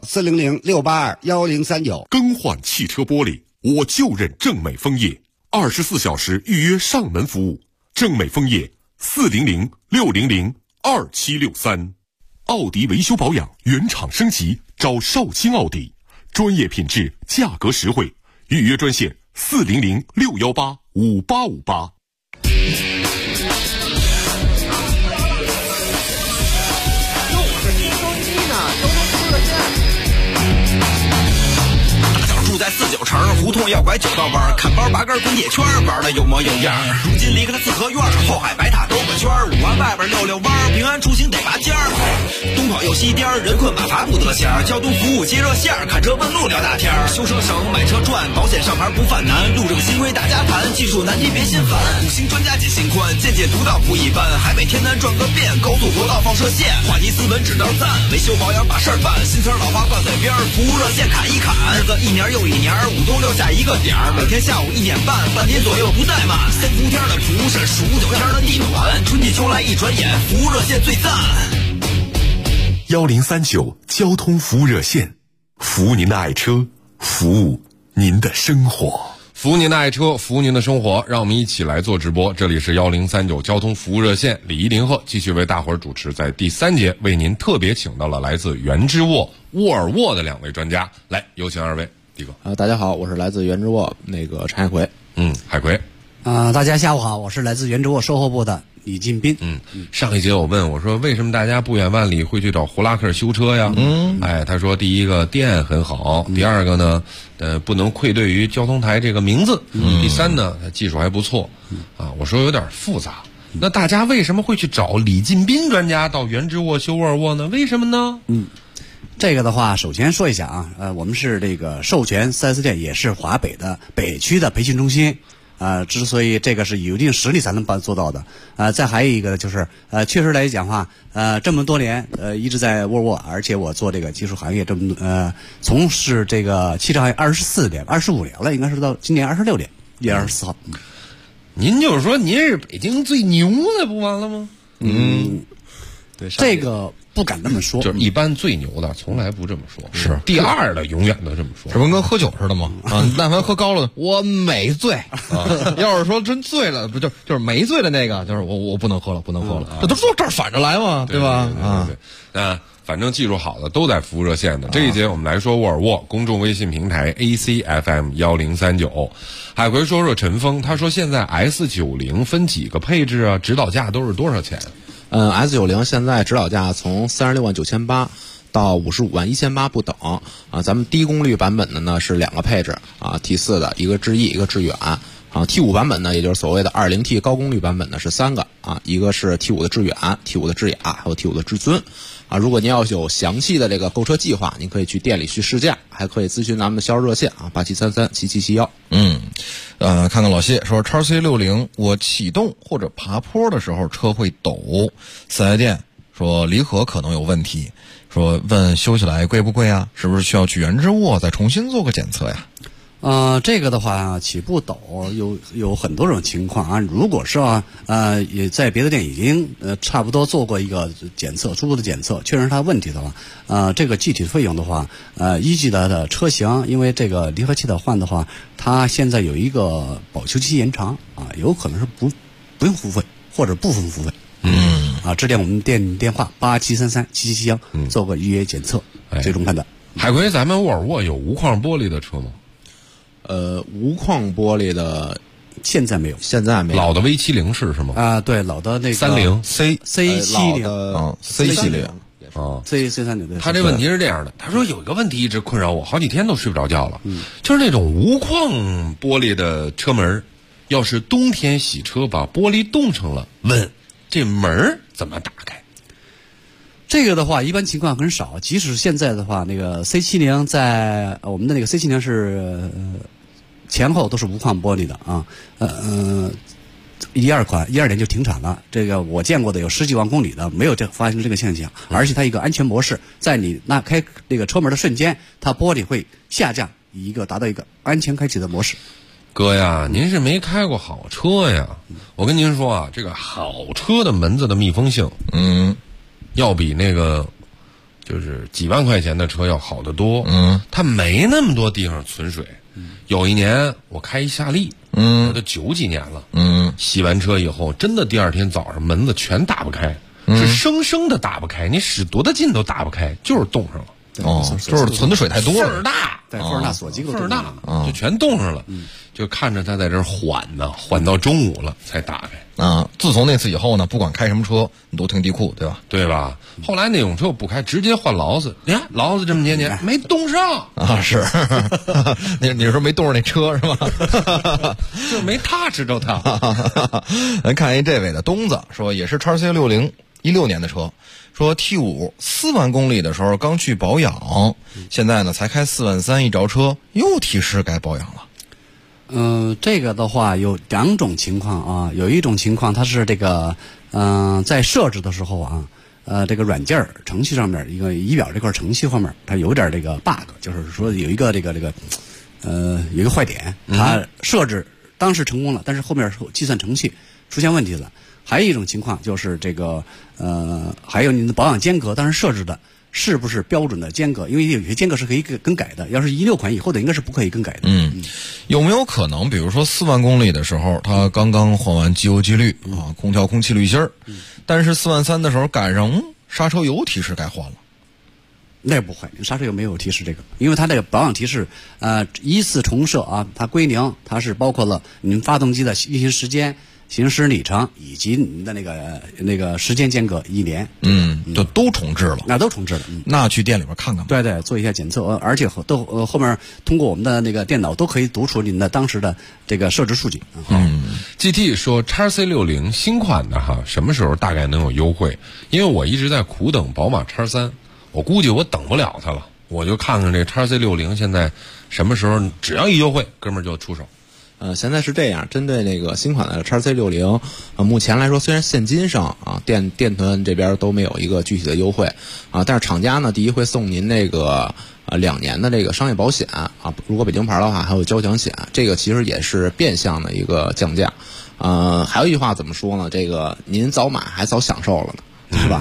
，400-682-1039。
更换汽车玻璃，我就认正美枫叶，24小时预约上门服务。正美枫叶400-600-2763。奥迪维修保养原厂升级，找少卿奥迪，专业品质，价格实惠。预约专线400-618-5858。
住在49城，胡同要拐9道弯，看包拔根滚铁圈，玩的有模有样。如今离开了四合院，后海白塔兜个圈，5环外边溜溜弯，平安出行得拔尖儿。东跑跑有西颠，人困马乏不得闲。交通服务接热线，看车问路聊大天。修车省，买车赚，保险上牌不犯难。路政新规大家谈，技术难题别心烦。五星专家解心宽，见解独到不一般。海北天南转个遍，高速国道放射线，话题斯文只当赞。维修保养把事儿办，新词老话挂嘴边，服务热线砍一砍。日子一年又一年，5都留下一个点儿。每天下午1点半，半点左右不怠慢。3伏天的蒲是数9天的地暖，春季秋来一转眼，服务热线最赞。
1039交通服务热线，服务您的爱车，服务您的生活。
服务您的爱车，服务您的生活，让我们一起来做直播。这里是1039交通服务热线，李一林鹤继续为大伙儿主持，在第3节为您特别请到了来自原之沃沃尔沃的2位专家，来有请2位。第一个
大家好，我是来自原之沃陈海奎。
海奎。
大家下午好，我是来自原之沃售后部的李进斌。
上一节我问我说，为什么大家不远万里会去找胡拉克修车呀？他说第一个店很好，第二个呢，不能愧对于交通台这个名字，第三呢，技术还不错。我说有点复杂。那大家为什么会去找李进斌专家到原之沃修沃尔沃呢？为什么呢？
这个的话，首先说一下啊，我们是这个授权 4S 店，也是华北的北区的培训中心。之所以这个是有一定实力才能做到的。再还有一个就是，确实来讲话，这么多年，一直在沃尔沃，而且我做这个技术行业从事这个汽车行业25年了，应该是到今年26年，1月24号。
您就是说您是北京最牛的，不完了吗？
对，这个不敢这么说，
就是一般最牛的从来不这么说，是第二的永远都这么说，
这不跟喝酒似的吗？但凡喝高了，我没醉。要是说真醉了，不就是没醉的那个，就是我不能喝了，这都说这儿反着来嘛，对吧？
那反正技术好的都在服务热线的。这一节我们来说沃尔沃公众微信平台 ACFM 1039。海葵说陈峰，他说现在 S90 分几个配置啊？指导价都是多少钱
？S90 现在指导价从36万9800到55万1800不等啊。咱们低功率版本的呢是2个配置啊 ，T4 的一个智逸，一个致远啊。T5 版本呢，也就是所谓的20T 高功率版本呢是3个啊，一个是 T5 的致远、T5 的智雅，还有 T5 的至尊啊。如果您要有详细的这个购车计划，您可以去店里去试驾，还可以咨询咱们的销售热线啊，87337771。
看看老谢说，XC60我启动或者爬坡的时候车会抖，4S店说离合可能有问题，说问修起来贵不贵啊？是不是需要去原之沃再重新做个检测呀？
这个的话，起步抖有很多种情况啊。如果是也在别的店已经差不多做过一个检测，初步的检测，确认它问题的话，这个具体费用的话，依据它的车型，因为这个离合器的换的话，它现在有一个保修期延长啊，有可能是不用付费或者部分付费。致电我们电话87337771，做个预约检测，最终判断。
海葵，咱们沃尔沃有无框玻璃的车吗？
无框玻璃的
现在没有，
老的 V70是吗？
对，老的那个
30
C70
C70
C30对。
他这问题是这样的，他说有一个问题一直困扰我，好几天都睡不着觉了，就是那种无框玻璃的车门，要是冬天洗车把玻璃冻上了，问这门怎么打开？
这个的话，一般情况很少。即使现在的话，那个 C70 在我们的那个 C70是前后都是无框玻璃的啊。12年就停产了。这个我见过的有10几万公里的，没有发生这个现象。而且它一个安全模式，在你拉开那个车门的瞬间，它玻璃会下降，达到一个安全开启的模式。
哥呀，您是没开过好车呀。我跟您说啊，这个好车的门子的密封性，要比那个就是几万块钱的车要好得多。它没那么多地方存水。有一年我开一夏利，我都90几年了。洗完车以后，真的第二天早上门子全打不开，是生生的打不开，你使多大劲都打不开，就是冻上了。
就是存的水太多了，
份儿大，对，份儿大，锁机
份儿大，就全冻上了。就看着他在这儿缓呢，缓到中午了才打开。
自从那次以后呢，不管开什么车，你都停地库，对吧？
对吧？后来那种车不开，直接换劳斯。你看劳斯这么些年没冻上
啊，是。你说没冻上那车是吧？
就没touch着它。
咱看这位的东子说，也是XC60。 16年的车，说 T5 4万公里的时候刚去保养，现在呢才开4万3，一着车又提示该保养了。
这个的话有2种情况啊，有一种情况它是这个在设置的时候啊，这个软件程序上面一个仪表这块程序方面它有点这个 bug， 就是说有一个有一个坏点，它设置当时成功了，但是后面计算程序出现问题了。还有一种情况就是这个还有你的保养间隔当时设置的是不是标准的间隔？因为有些间隔是可以更改的，要是16款以后的应该是不可以更改的。
有没有可能，比如说4万公里的时候，它刚刚换完机油机滤啊，空调空气滤芯儿，但是4万3的时候赶上刹车油提示该换了？
那不会，刹车油没有提示这个，因为它这个保养提示依次重设啊，它归零，它是包括了你们发动机的运行时间、行驶里程以及你的那个时间间隔1年，
都重置了，
那都重置了。
那去店里边看看吧。
对，做一下检测，而且后面通过我们的那个电脑都可以读出您的当时的这个设置数据。
GT 说 XC60 新款的哈，什么时候大概能有优惠？因为我一直在苦等宝马 X3， 我估计我等不了它了，我就看看这 XC60 现在什么时候只要一优惠，哥们儿就出手。
现在是这样，针对那个新款的 XC60，目前来说，虽然现金上啊店团这边都没有一个具体的优惠啊，但是厂家呢第一会送您那个2年的这个商业保险啊，如果北京牌的话还有交强险，这个其实也是变相的一个降价。还有一句话怎么说呢？这个您早买还早享受了呢，是吧？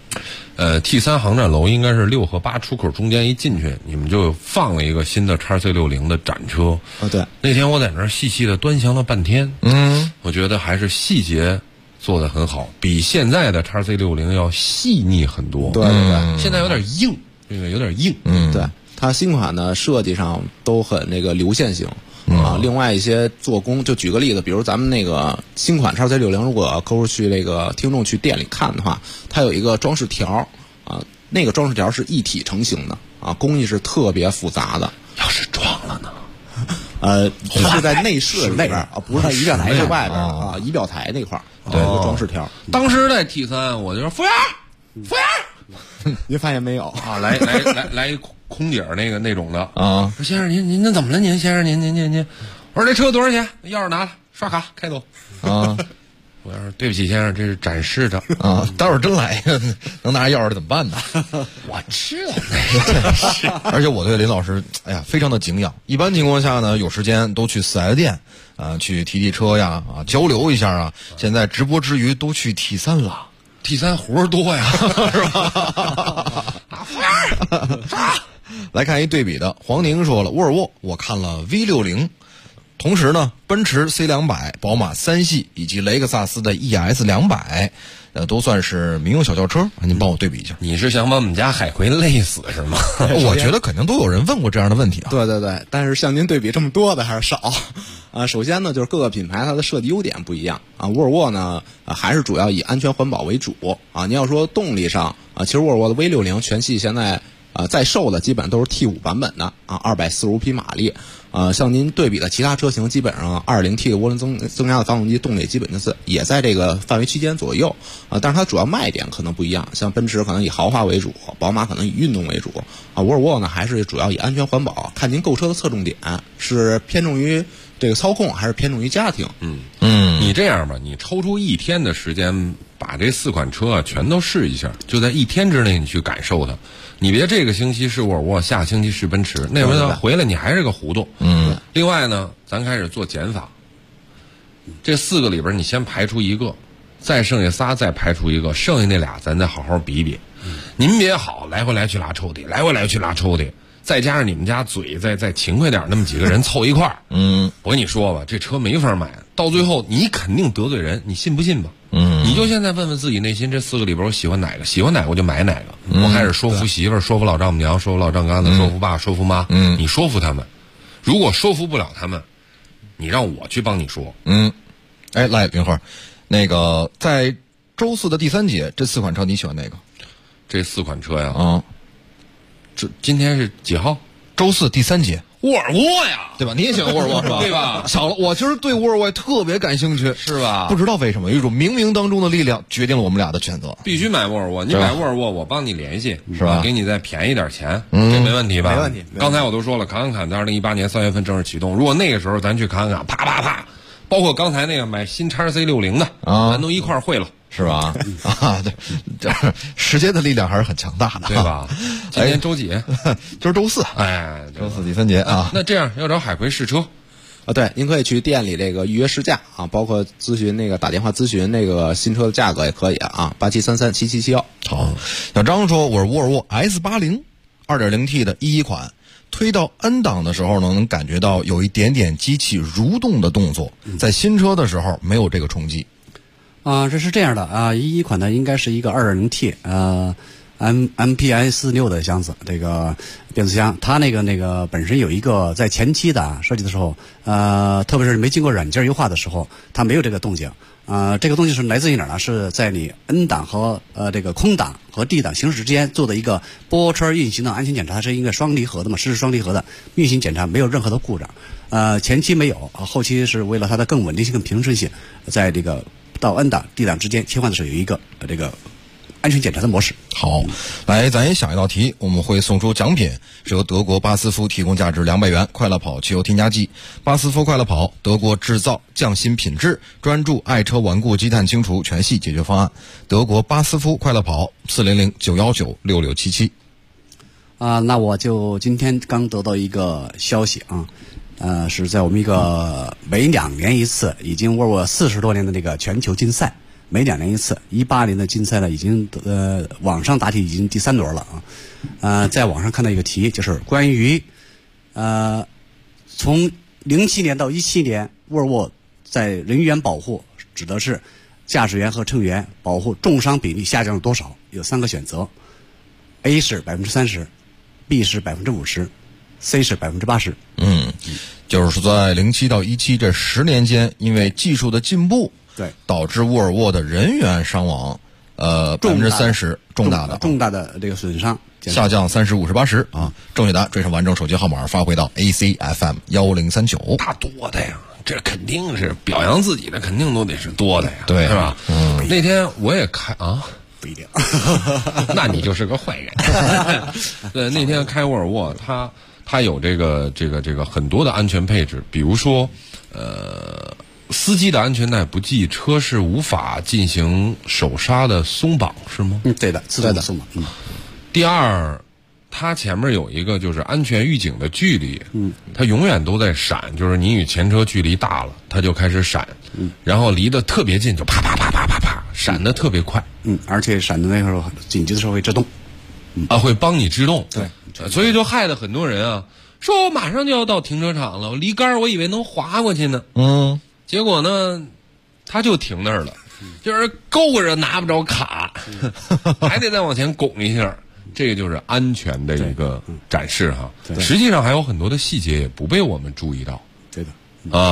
T3 航站楼应该是6和8出口中间一进去，你们就放了一个新的 XC60 的展车。
对，
那天我在那儿细细的端详了半天，我觉得还是细节做得很好，比现在的 XC60 要细腻很多。
对，
现在有点硬，这个有点硬。
对，它新款的设计上都很那个流线型。另外一些做工，就举个例子，比如咱们那个新款 XC60， 如果客户去那个听众去店里看的话，它有一个装饰条啊，那个装饰条是一体成型的啊，工艺是特别复杂的。
要是装了呢？
它是在内饰里边啊，不是仪表台外边啊，仪表台那块儿对一个装饰条。
当时在 T3，我就说服务员，
您发现没有
啊？来一空姐那种的啊！说先生您怎么了？您先生您，我说这车多少钱？钥匙拿了，刷卡开走啊！我说对不起先生，这是展示的
啊，待会儿真来一个能拿着钥匙怎么办呢？
我这
是，而且我对林老师非常的敬仰。一般情况下呢，有时间都去4S店去提车呀交流一下啊。现在直播之余都去 T3 了。
T3 活多呀，是吧？
来看一对比的，黄宁说了，沃尔沃我看了 V60， 同时呢，奔驰 C200、宝马3系以及雷克萨斯的 ES200，都算是民用小轿车。您帮我对比一下。
你是想把我们家海葵累死是吗？
我觉得肯定都有人问过这样的问题啊。
对，但是像您对比这么多的还是少。首先呢，就是各个品牌它的设计优点不一样啊。沃尔沃呢，还是主要以安全环保为主啊。你要说动力上啊，其实沃尔沃的 V60 全系现在在售的基本都是 T5 版本的啊，245匹马力。像您对比的其他车型，基本上 2.0T 的涡轮增压的发动机动力基本就是也在这个范围区间左右啊。但是它主要卖点可能不一样，像奔驰可能以豪华为主，宝马可能以运动为主啊。沃尔沃呢还是主要以安全环保，看您购车的侧重点是偏重于这个操控还是偏重于家庭。
你这样吧，你抽出1天的时间，把这4款车全都试一下，就在1天之内你去感受它。你别这个星期是沃尔沃，下星期是奔驰，那回呢回来你还是个糊涂。另外呢，咱开始做减法，这4个里边你先排除1个，再剩下仨再排除1个，剩下那俩咱再好好比比。您别好来回来去拉抽屉，来回来去拉抽屉，再加上你们家嘴再勤快点，那么几个人凑一块儿，我跟你说吧，这车没法买，到最后你肯定得罪人，你信不信吧？你就现在问问自己内心，这4个里边我喜欢哪个？喜欢哪个我就买哪个。我开始说服媳妇儿，说服老丈母娘，说服老丈杆子，说服爸，说服妈。你说服他们，如果说服不了他们，你让我去帮你说。
来，云慧，那个在周4的第3节，这4款车你喜欢哪个？
这4款车呀，这今天是几号？
周4第3节。
沃尔沃呀，
对吧？你也喜欢沃尔沃是吧？
对吧？
我其实对沃尔沃特别感兴趣，
是吧？
不知道为什么，有一种冥冥当中的力量决定了我们俩的选择。
必须买沃尔沃，你买沃尔沃，我帮你联系，
是吧？
给你再便宜点钱，这没问题吧？
没问题。
刚才我都说了，侃侃在2018年3月份正式启动，如果那个时候咱去侃侃，啪啪啪，包括刚才那个买新叉 C60的啊，咱都一块儿会了。
是吧？啊，对，这时间的力量还是很强大的，
对吧？今天周几？
就是周4，
哎，
周4第3节啊。
那这样要找海葵试车
啊？对，您可以去店里这个预约试驾啊，包括咨询那个打电话咨询那个新车的价格也可以啊，87337771。
好，小张说我是沃尔沃 S80 2.0T 的11款。推到 N 档的时候呢，能感觉到有一点点机器蠕动的动作，在新车的时候没有这个冲击。
这是这样的啊，11款呢应该是一个 2.0T MPI46的箱子，这个变速箱，它那个本身有一个在前期的设计的时候，特别是没经过软件优化的时候，它没有这个动静。这个东西是来自于哪儿呢？是在你 N 档和这个空档和 D 档行驶之间做的一个波车运行的安全检查，它是一个双离合的嘛，实时双离合的运行检查，没有任何的故障。前期没有，后期是为了它的更稳定性、更平顺性，在这个到 N 档 D 档之间切换的时候有一个这个安全检查的模式。
好，来，咱也想一道题，我们会送出奖品，是由德国巴斯夫提供价值200元快乐跑汽油添加剂。巴斯夫快乐跑，德国制造，匠心品质，专注爱车顽固积碳清除全系解决方案。德国巴斯夫快乐跑400-919-6677。
那我就今天刚得到一个消息啊。是在我们一个每2年一次，已经沃尔沃40多年的那个全球竞赛，每2年一次，18年的竞赛呢，已经网上答题已经第3轮了啊。在网上看到一个题，就是关于从07年到17年，沃尔沃在人员保护，指的是驾驶员和乘员保护重伤比例下降了多少？有3个选择 ，A 是30%，B 是50%，C 是80%。
就是在07到17这10年间，因为技术的进步，
对，
导致沃尔沃的人员伤亡，30%重大
的这个损伤
下降30、50、80啊。正确答案，缀上完整手机号码发回到 ACFM 1039。
大多的呀，这肯定是表扬自己的，肯定都得是多的呀，
对，
是吧？那天我也开啊。
不一定，
那你就是个坏人。对，那天开沃尔沃，它有这个很多的安全配置，比如说，司机的安全带不系，车是无法进行手刹的松绑，是吗？
对的，自动的松绑。
第二，它前面有一个就是安全预警的距离，它永远都在闪，就是你与前车距离大了，它就开始闪，然后离得特别近就啪啪啪啪啪啪，闪得特别快，
而且闪的那时候紧急的时候会制动，
会帮你制动，
对，
所以就害得很多人啊，说我马上就要到停车场了，我离杆我以为能滑过去呢，结果呢，他就停那儿了，就是够着拿不着卡，还得再往前拱一下。这个就是安全的一个展示哈，实际上还有很多的细节也不被我们注意到。
对的，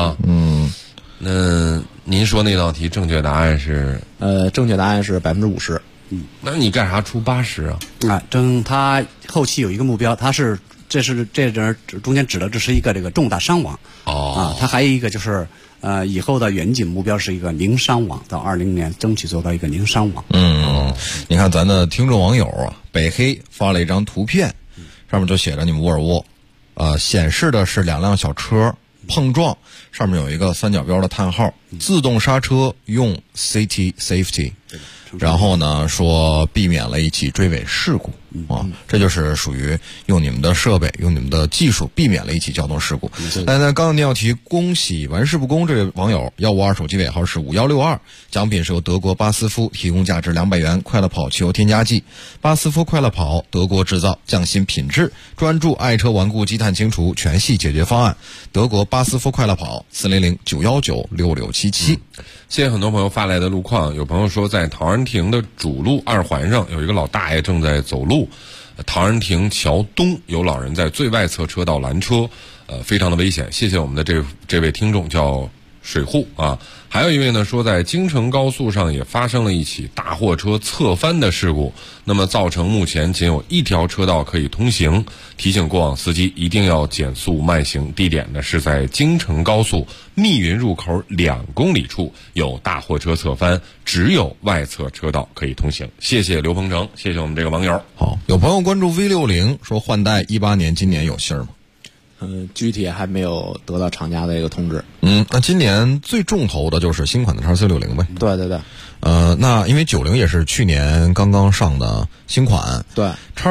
那您说那道题正确答案是？
正确答案是50%。
那你干啥出80啊？
他后期有一个目标，这中间指的这是一个这个重大伤亡。他还有一个就是以后的远景目标是一个零伤亡，到20年争取做到一个零伤亡。
你看咱的听众网友啊，北黑发了一张图片，上面就写着你们沃尔沃，显示的是2辆小车碰撞，上面有一个3角标的叹号，自动刹车用 City Safety，然后呢说避免了一起追尾事故这就是属于用你们的设备用你们的技术避免了一起交通事故。那刚刚那道题，恭喜玩世不恭这位网友152手机尾号是5162，奖品是由德国巴斯夫提供价值200元快乐跑汽油添加剂。巴斯夫快乐跑，德国制造，匠心品质，专注爱车顽固积碳清除全系解决方案。德国巴斯夫快乐跑400-919-6677。
谢谢很多朋友发来的路况，有朋友说在陶然亭的主路2环上有一个老大爷正在走路，陶然亭桥东有老人在最外侧车道拦车，非常的危险。谢谢我们的这位听众叫水户啊。还有一位呢说，在京承高速上也发生了一起大货车侧翻的事故，那么造成目前仅有一条车道可以通行，提醒过往司机一定要减速慢行。地点呢是在京承高速密云入口2公里处有大货车侧翻，只有外侧车道可以通行。谢谢刘鹏程，谢谢我们这个网友。
好，有朋友关注 V60 说换代18年今年有信儿吗？
具体还没有得到厂家的一个通知。
那今年最重头的就是新款的 XC60 呗。
对对对。
那因为90也是去年刚刚上的新款，
对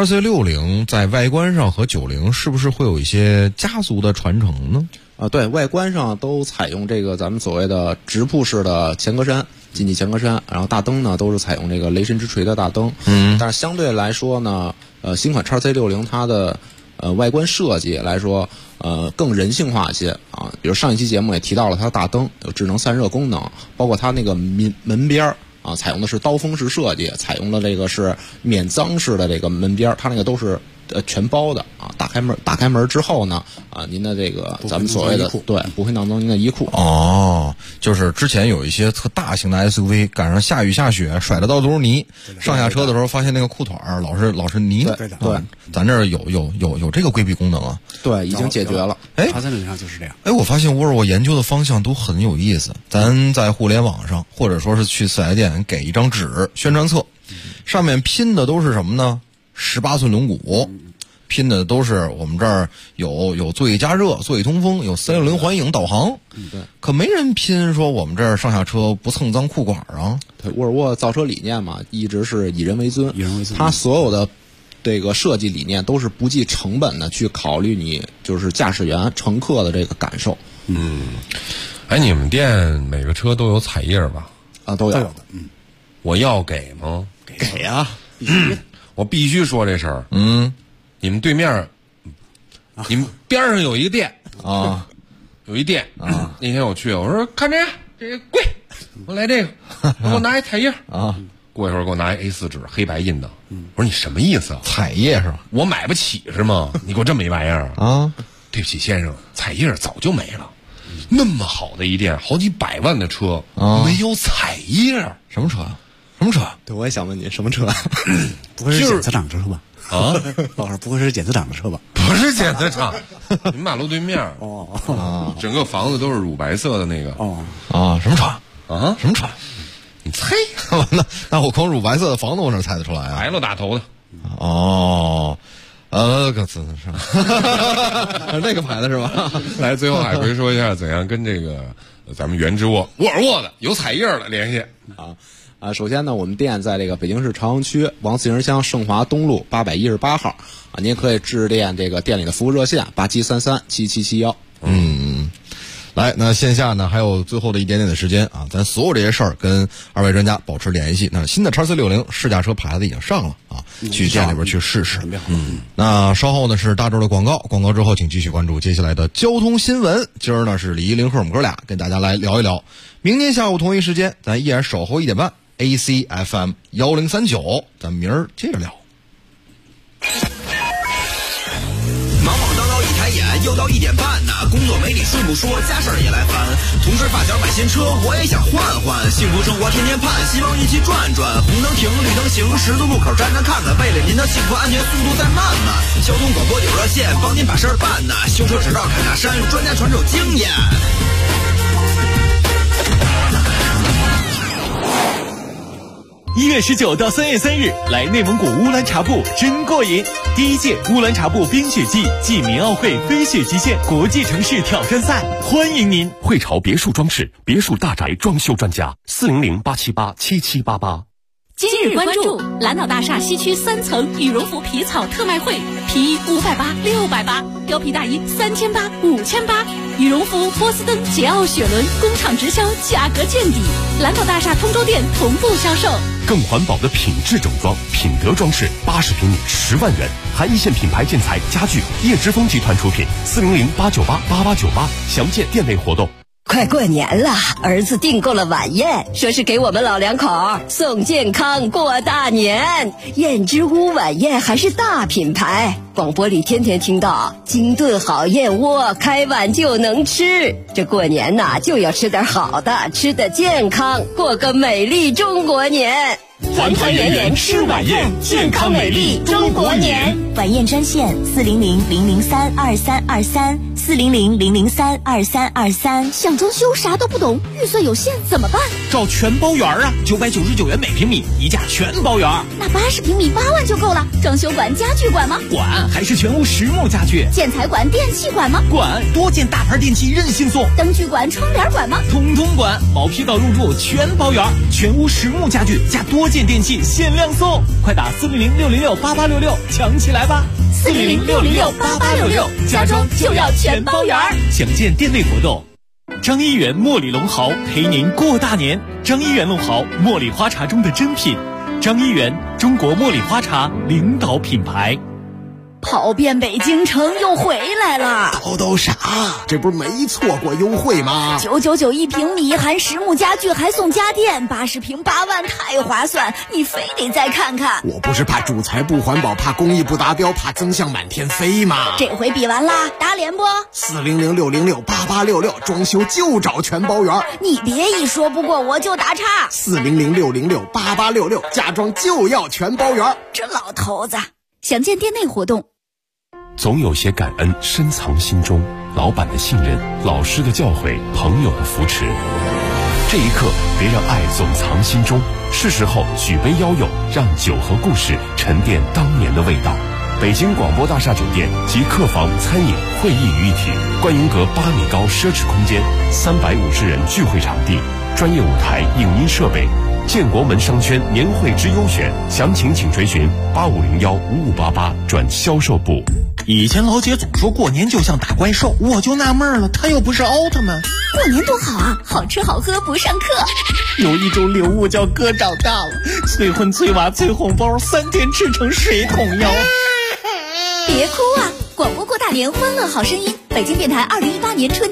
XC60 在外观上和90是不是会有一些家族的传承呢？
对，外观上都采用这个咱们所谓的直瀑式的前格栅、进气前格栅，然后大灯呢都是采用这个雷神之锤的大灯。但是相对来说呢，新款 XC60 它的外观设计来说，更人性化一些啊。比如上一期节目也提到了它的大灯有智能散热功能，包括它那个门边啊，采用的是刀锋式设计，采用的这个是免脏式的这个门边，它那个都是全包的啊。打开门之后呢，您的这个咱们所谓的对不会弄脏您的衣裤。
就是之前有一些特大型的 SUV 赶上下雨下雪甩的到处都是泥，上下车的时候发现那个裤腿老是泥的。
对，
咱这儿有这个规避功能啊。
对，已经解决了。
它在理论上就是这样。
我发现沃尔沃研究的方向都很有意思。咱在互联网上或者说是去4S店给一张纸宣传册，上面拼的都是什么呢？18寸轮毂。拼的都是我们这儿有座椅加热、座椅通风，有360环影导航。
对，
可没人拼说我们这儿上下车不蹭脏裤管啊。
对，沃尔沃造车理念嘛，一直是以人为尊。它所有的这个设计理念都是不计成本的去考虑你就是驾驶员、乘客的这个感受。
你们店每个车都有彩页吧？
都有的。
我要给吗？
给啊，必须。
我必须说这事儿。你们对面，你们边上有一个店啊，有一店啊。那天我去，我说看这个贵，我来这个，给我拿一彩页啊。过一会儿给我拿一 A4 纸，黑白印的。我说你什么意思啊？
彩页是吧？
我买不起是吗？你给我这么一玩意儿
啊？
对不起先生，彩页早就没了。那么好的一店，好几百万的车，没有彩页，
什么车？什么车？
对，我也想问你，什么车？
不会是检测厂车吧？
老
师不会是检测厂的车吧？
不是检测厂，你们马路对面整个房子都是乳白色的那个
什么车
啊？
什么车？
你猜？
那我光乳白色的房子我哪猜得出来啊
？L 打头的
个字是那个牌子是吧？
来，最后海葵说一下怎样跟这个咱们原汁沃尔沃的有彩页的联系
首先呢，我们店在这个北京市朝阳区王自营乡盛华东路818号您也可以致电这个店里的服务热线87337771。
来，那线下呢还有最后的一点点的时间啊，咱所有这些事儿跟2位专家保持联系。那新的 XC60 试驾车牌子已经上了啊，去店里边去试试。那稍后呢是大周的广告之后请继续关注接下来的交通新闻。今儿呢是李一林和我们哥俩跟大家来聊一聊，明天下午同一时间咱依然守候1点半 ACFM 1039，咱明儿接着聊。
又到1点半呢，工作没理顺不说，家事儿也来烦。同事发小买新车，我也想换换。幸福生活天天盼，希望一起转转。红灯停，绿灯行，十字路口站着看看。为了您的幸福安全，速度再慢慢。交通广播有热线，帮您把事儿办呢。修车指导砍大山，专家传授经验。
1月19到3月3日，来内蒙古乌兰察布真过瘾！第1届乌兰察布冰雪季暨民奥会飞雪极限国际城市挑战赛，欢迎您！
汇潮别墅装饰，别墅大宅装修专家，400-878-7788。
今日关注蓝岛大厦西区3层羽绒服皮草特卖会，皮衣580、680，貂皮大衣3800、5800，羽绒服、波司登、捷奥雪伦工厂直销，价格见底。蓝岛大厦通州店同步销售。
更环保的品质整装，品德装饰，80平米10万元，含一线品牌建材家具，叶之峰集团出品，400-898-8898，详见店内活动。
快过年了，儿子订购了晚宴，说是给我们老两口送健康过大年。燕之屋晚宴还是大品牌，广播里天天听到精炖好燕窝，开碗就能吃。这过年呐，就要吃点好的，吃得健康，过个美丽中国年。
团团圆圆吃晚宴，健康美丽中国年。
晚宴专线400-003-2323，400-003-2323。想装修啥都不懂，预算有限怎么办？
找全包圆啊，999元每平米，一价全包圆。
那80平米8万就够了。装修管、家具管吗？
管，还是全屋实木家具。
建材管、电器管吗？
管，多件大牌电器任性送。
灯具管、窗帘管吗？
通通管，毛坯到入住全包圆，全屋实木家具加多件电器限量送。快打400-606-8866，抢起来吧
！400-606-8866，家装就要全包圆。
详见店内活动。张一元茉莉龙毫陪您过大年。张一元龙毫，茉莉花茶中的珍品。张一元，中国茉莉花茶领导品牌。
跑遍北京城又回来了，
都啥？这不是没错过优惠吗
？999一平米，含实木家具还送家电，80平8万，太划算！你非得再看看。
我不是怕主材不环保，怕工艺不达标，怕增项满天飞吗？
这回比完啦，打脸不
？400-606-8866，装修就找全包圆。
你别一说不过我就打岔。
400-606-8866，家装就要全包圆。
这老头子，详见店内活动。
总有些感恩深藏心中，老板的信任，老师的教诲，朋友的扶持。这一刻，别让爱总藏心中，是时候举杯邀友，让酒和故事沉淀当年的味道。北京广播大厦酒店集客房、餐饮、会议于一体，观云阁8米高奢侈空间，350人聚会场地，专业舞台、影音设备。建国门商圈年会之优选，详情请垂询8501-5588转销售部。
以前老姐总说过年就像打怪兽，我就纳闷了，她又不是奥特曼。
过年多好啊，好吃好喝不上课。
有一种礼物叫哥长大了，催婚催娃催红包，3天吃成水桶腰。
别哭啊，广播过大年，欢乐好声音，北京电台2018年春节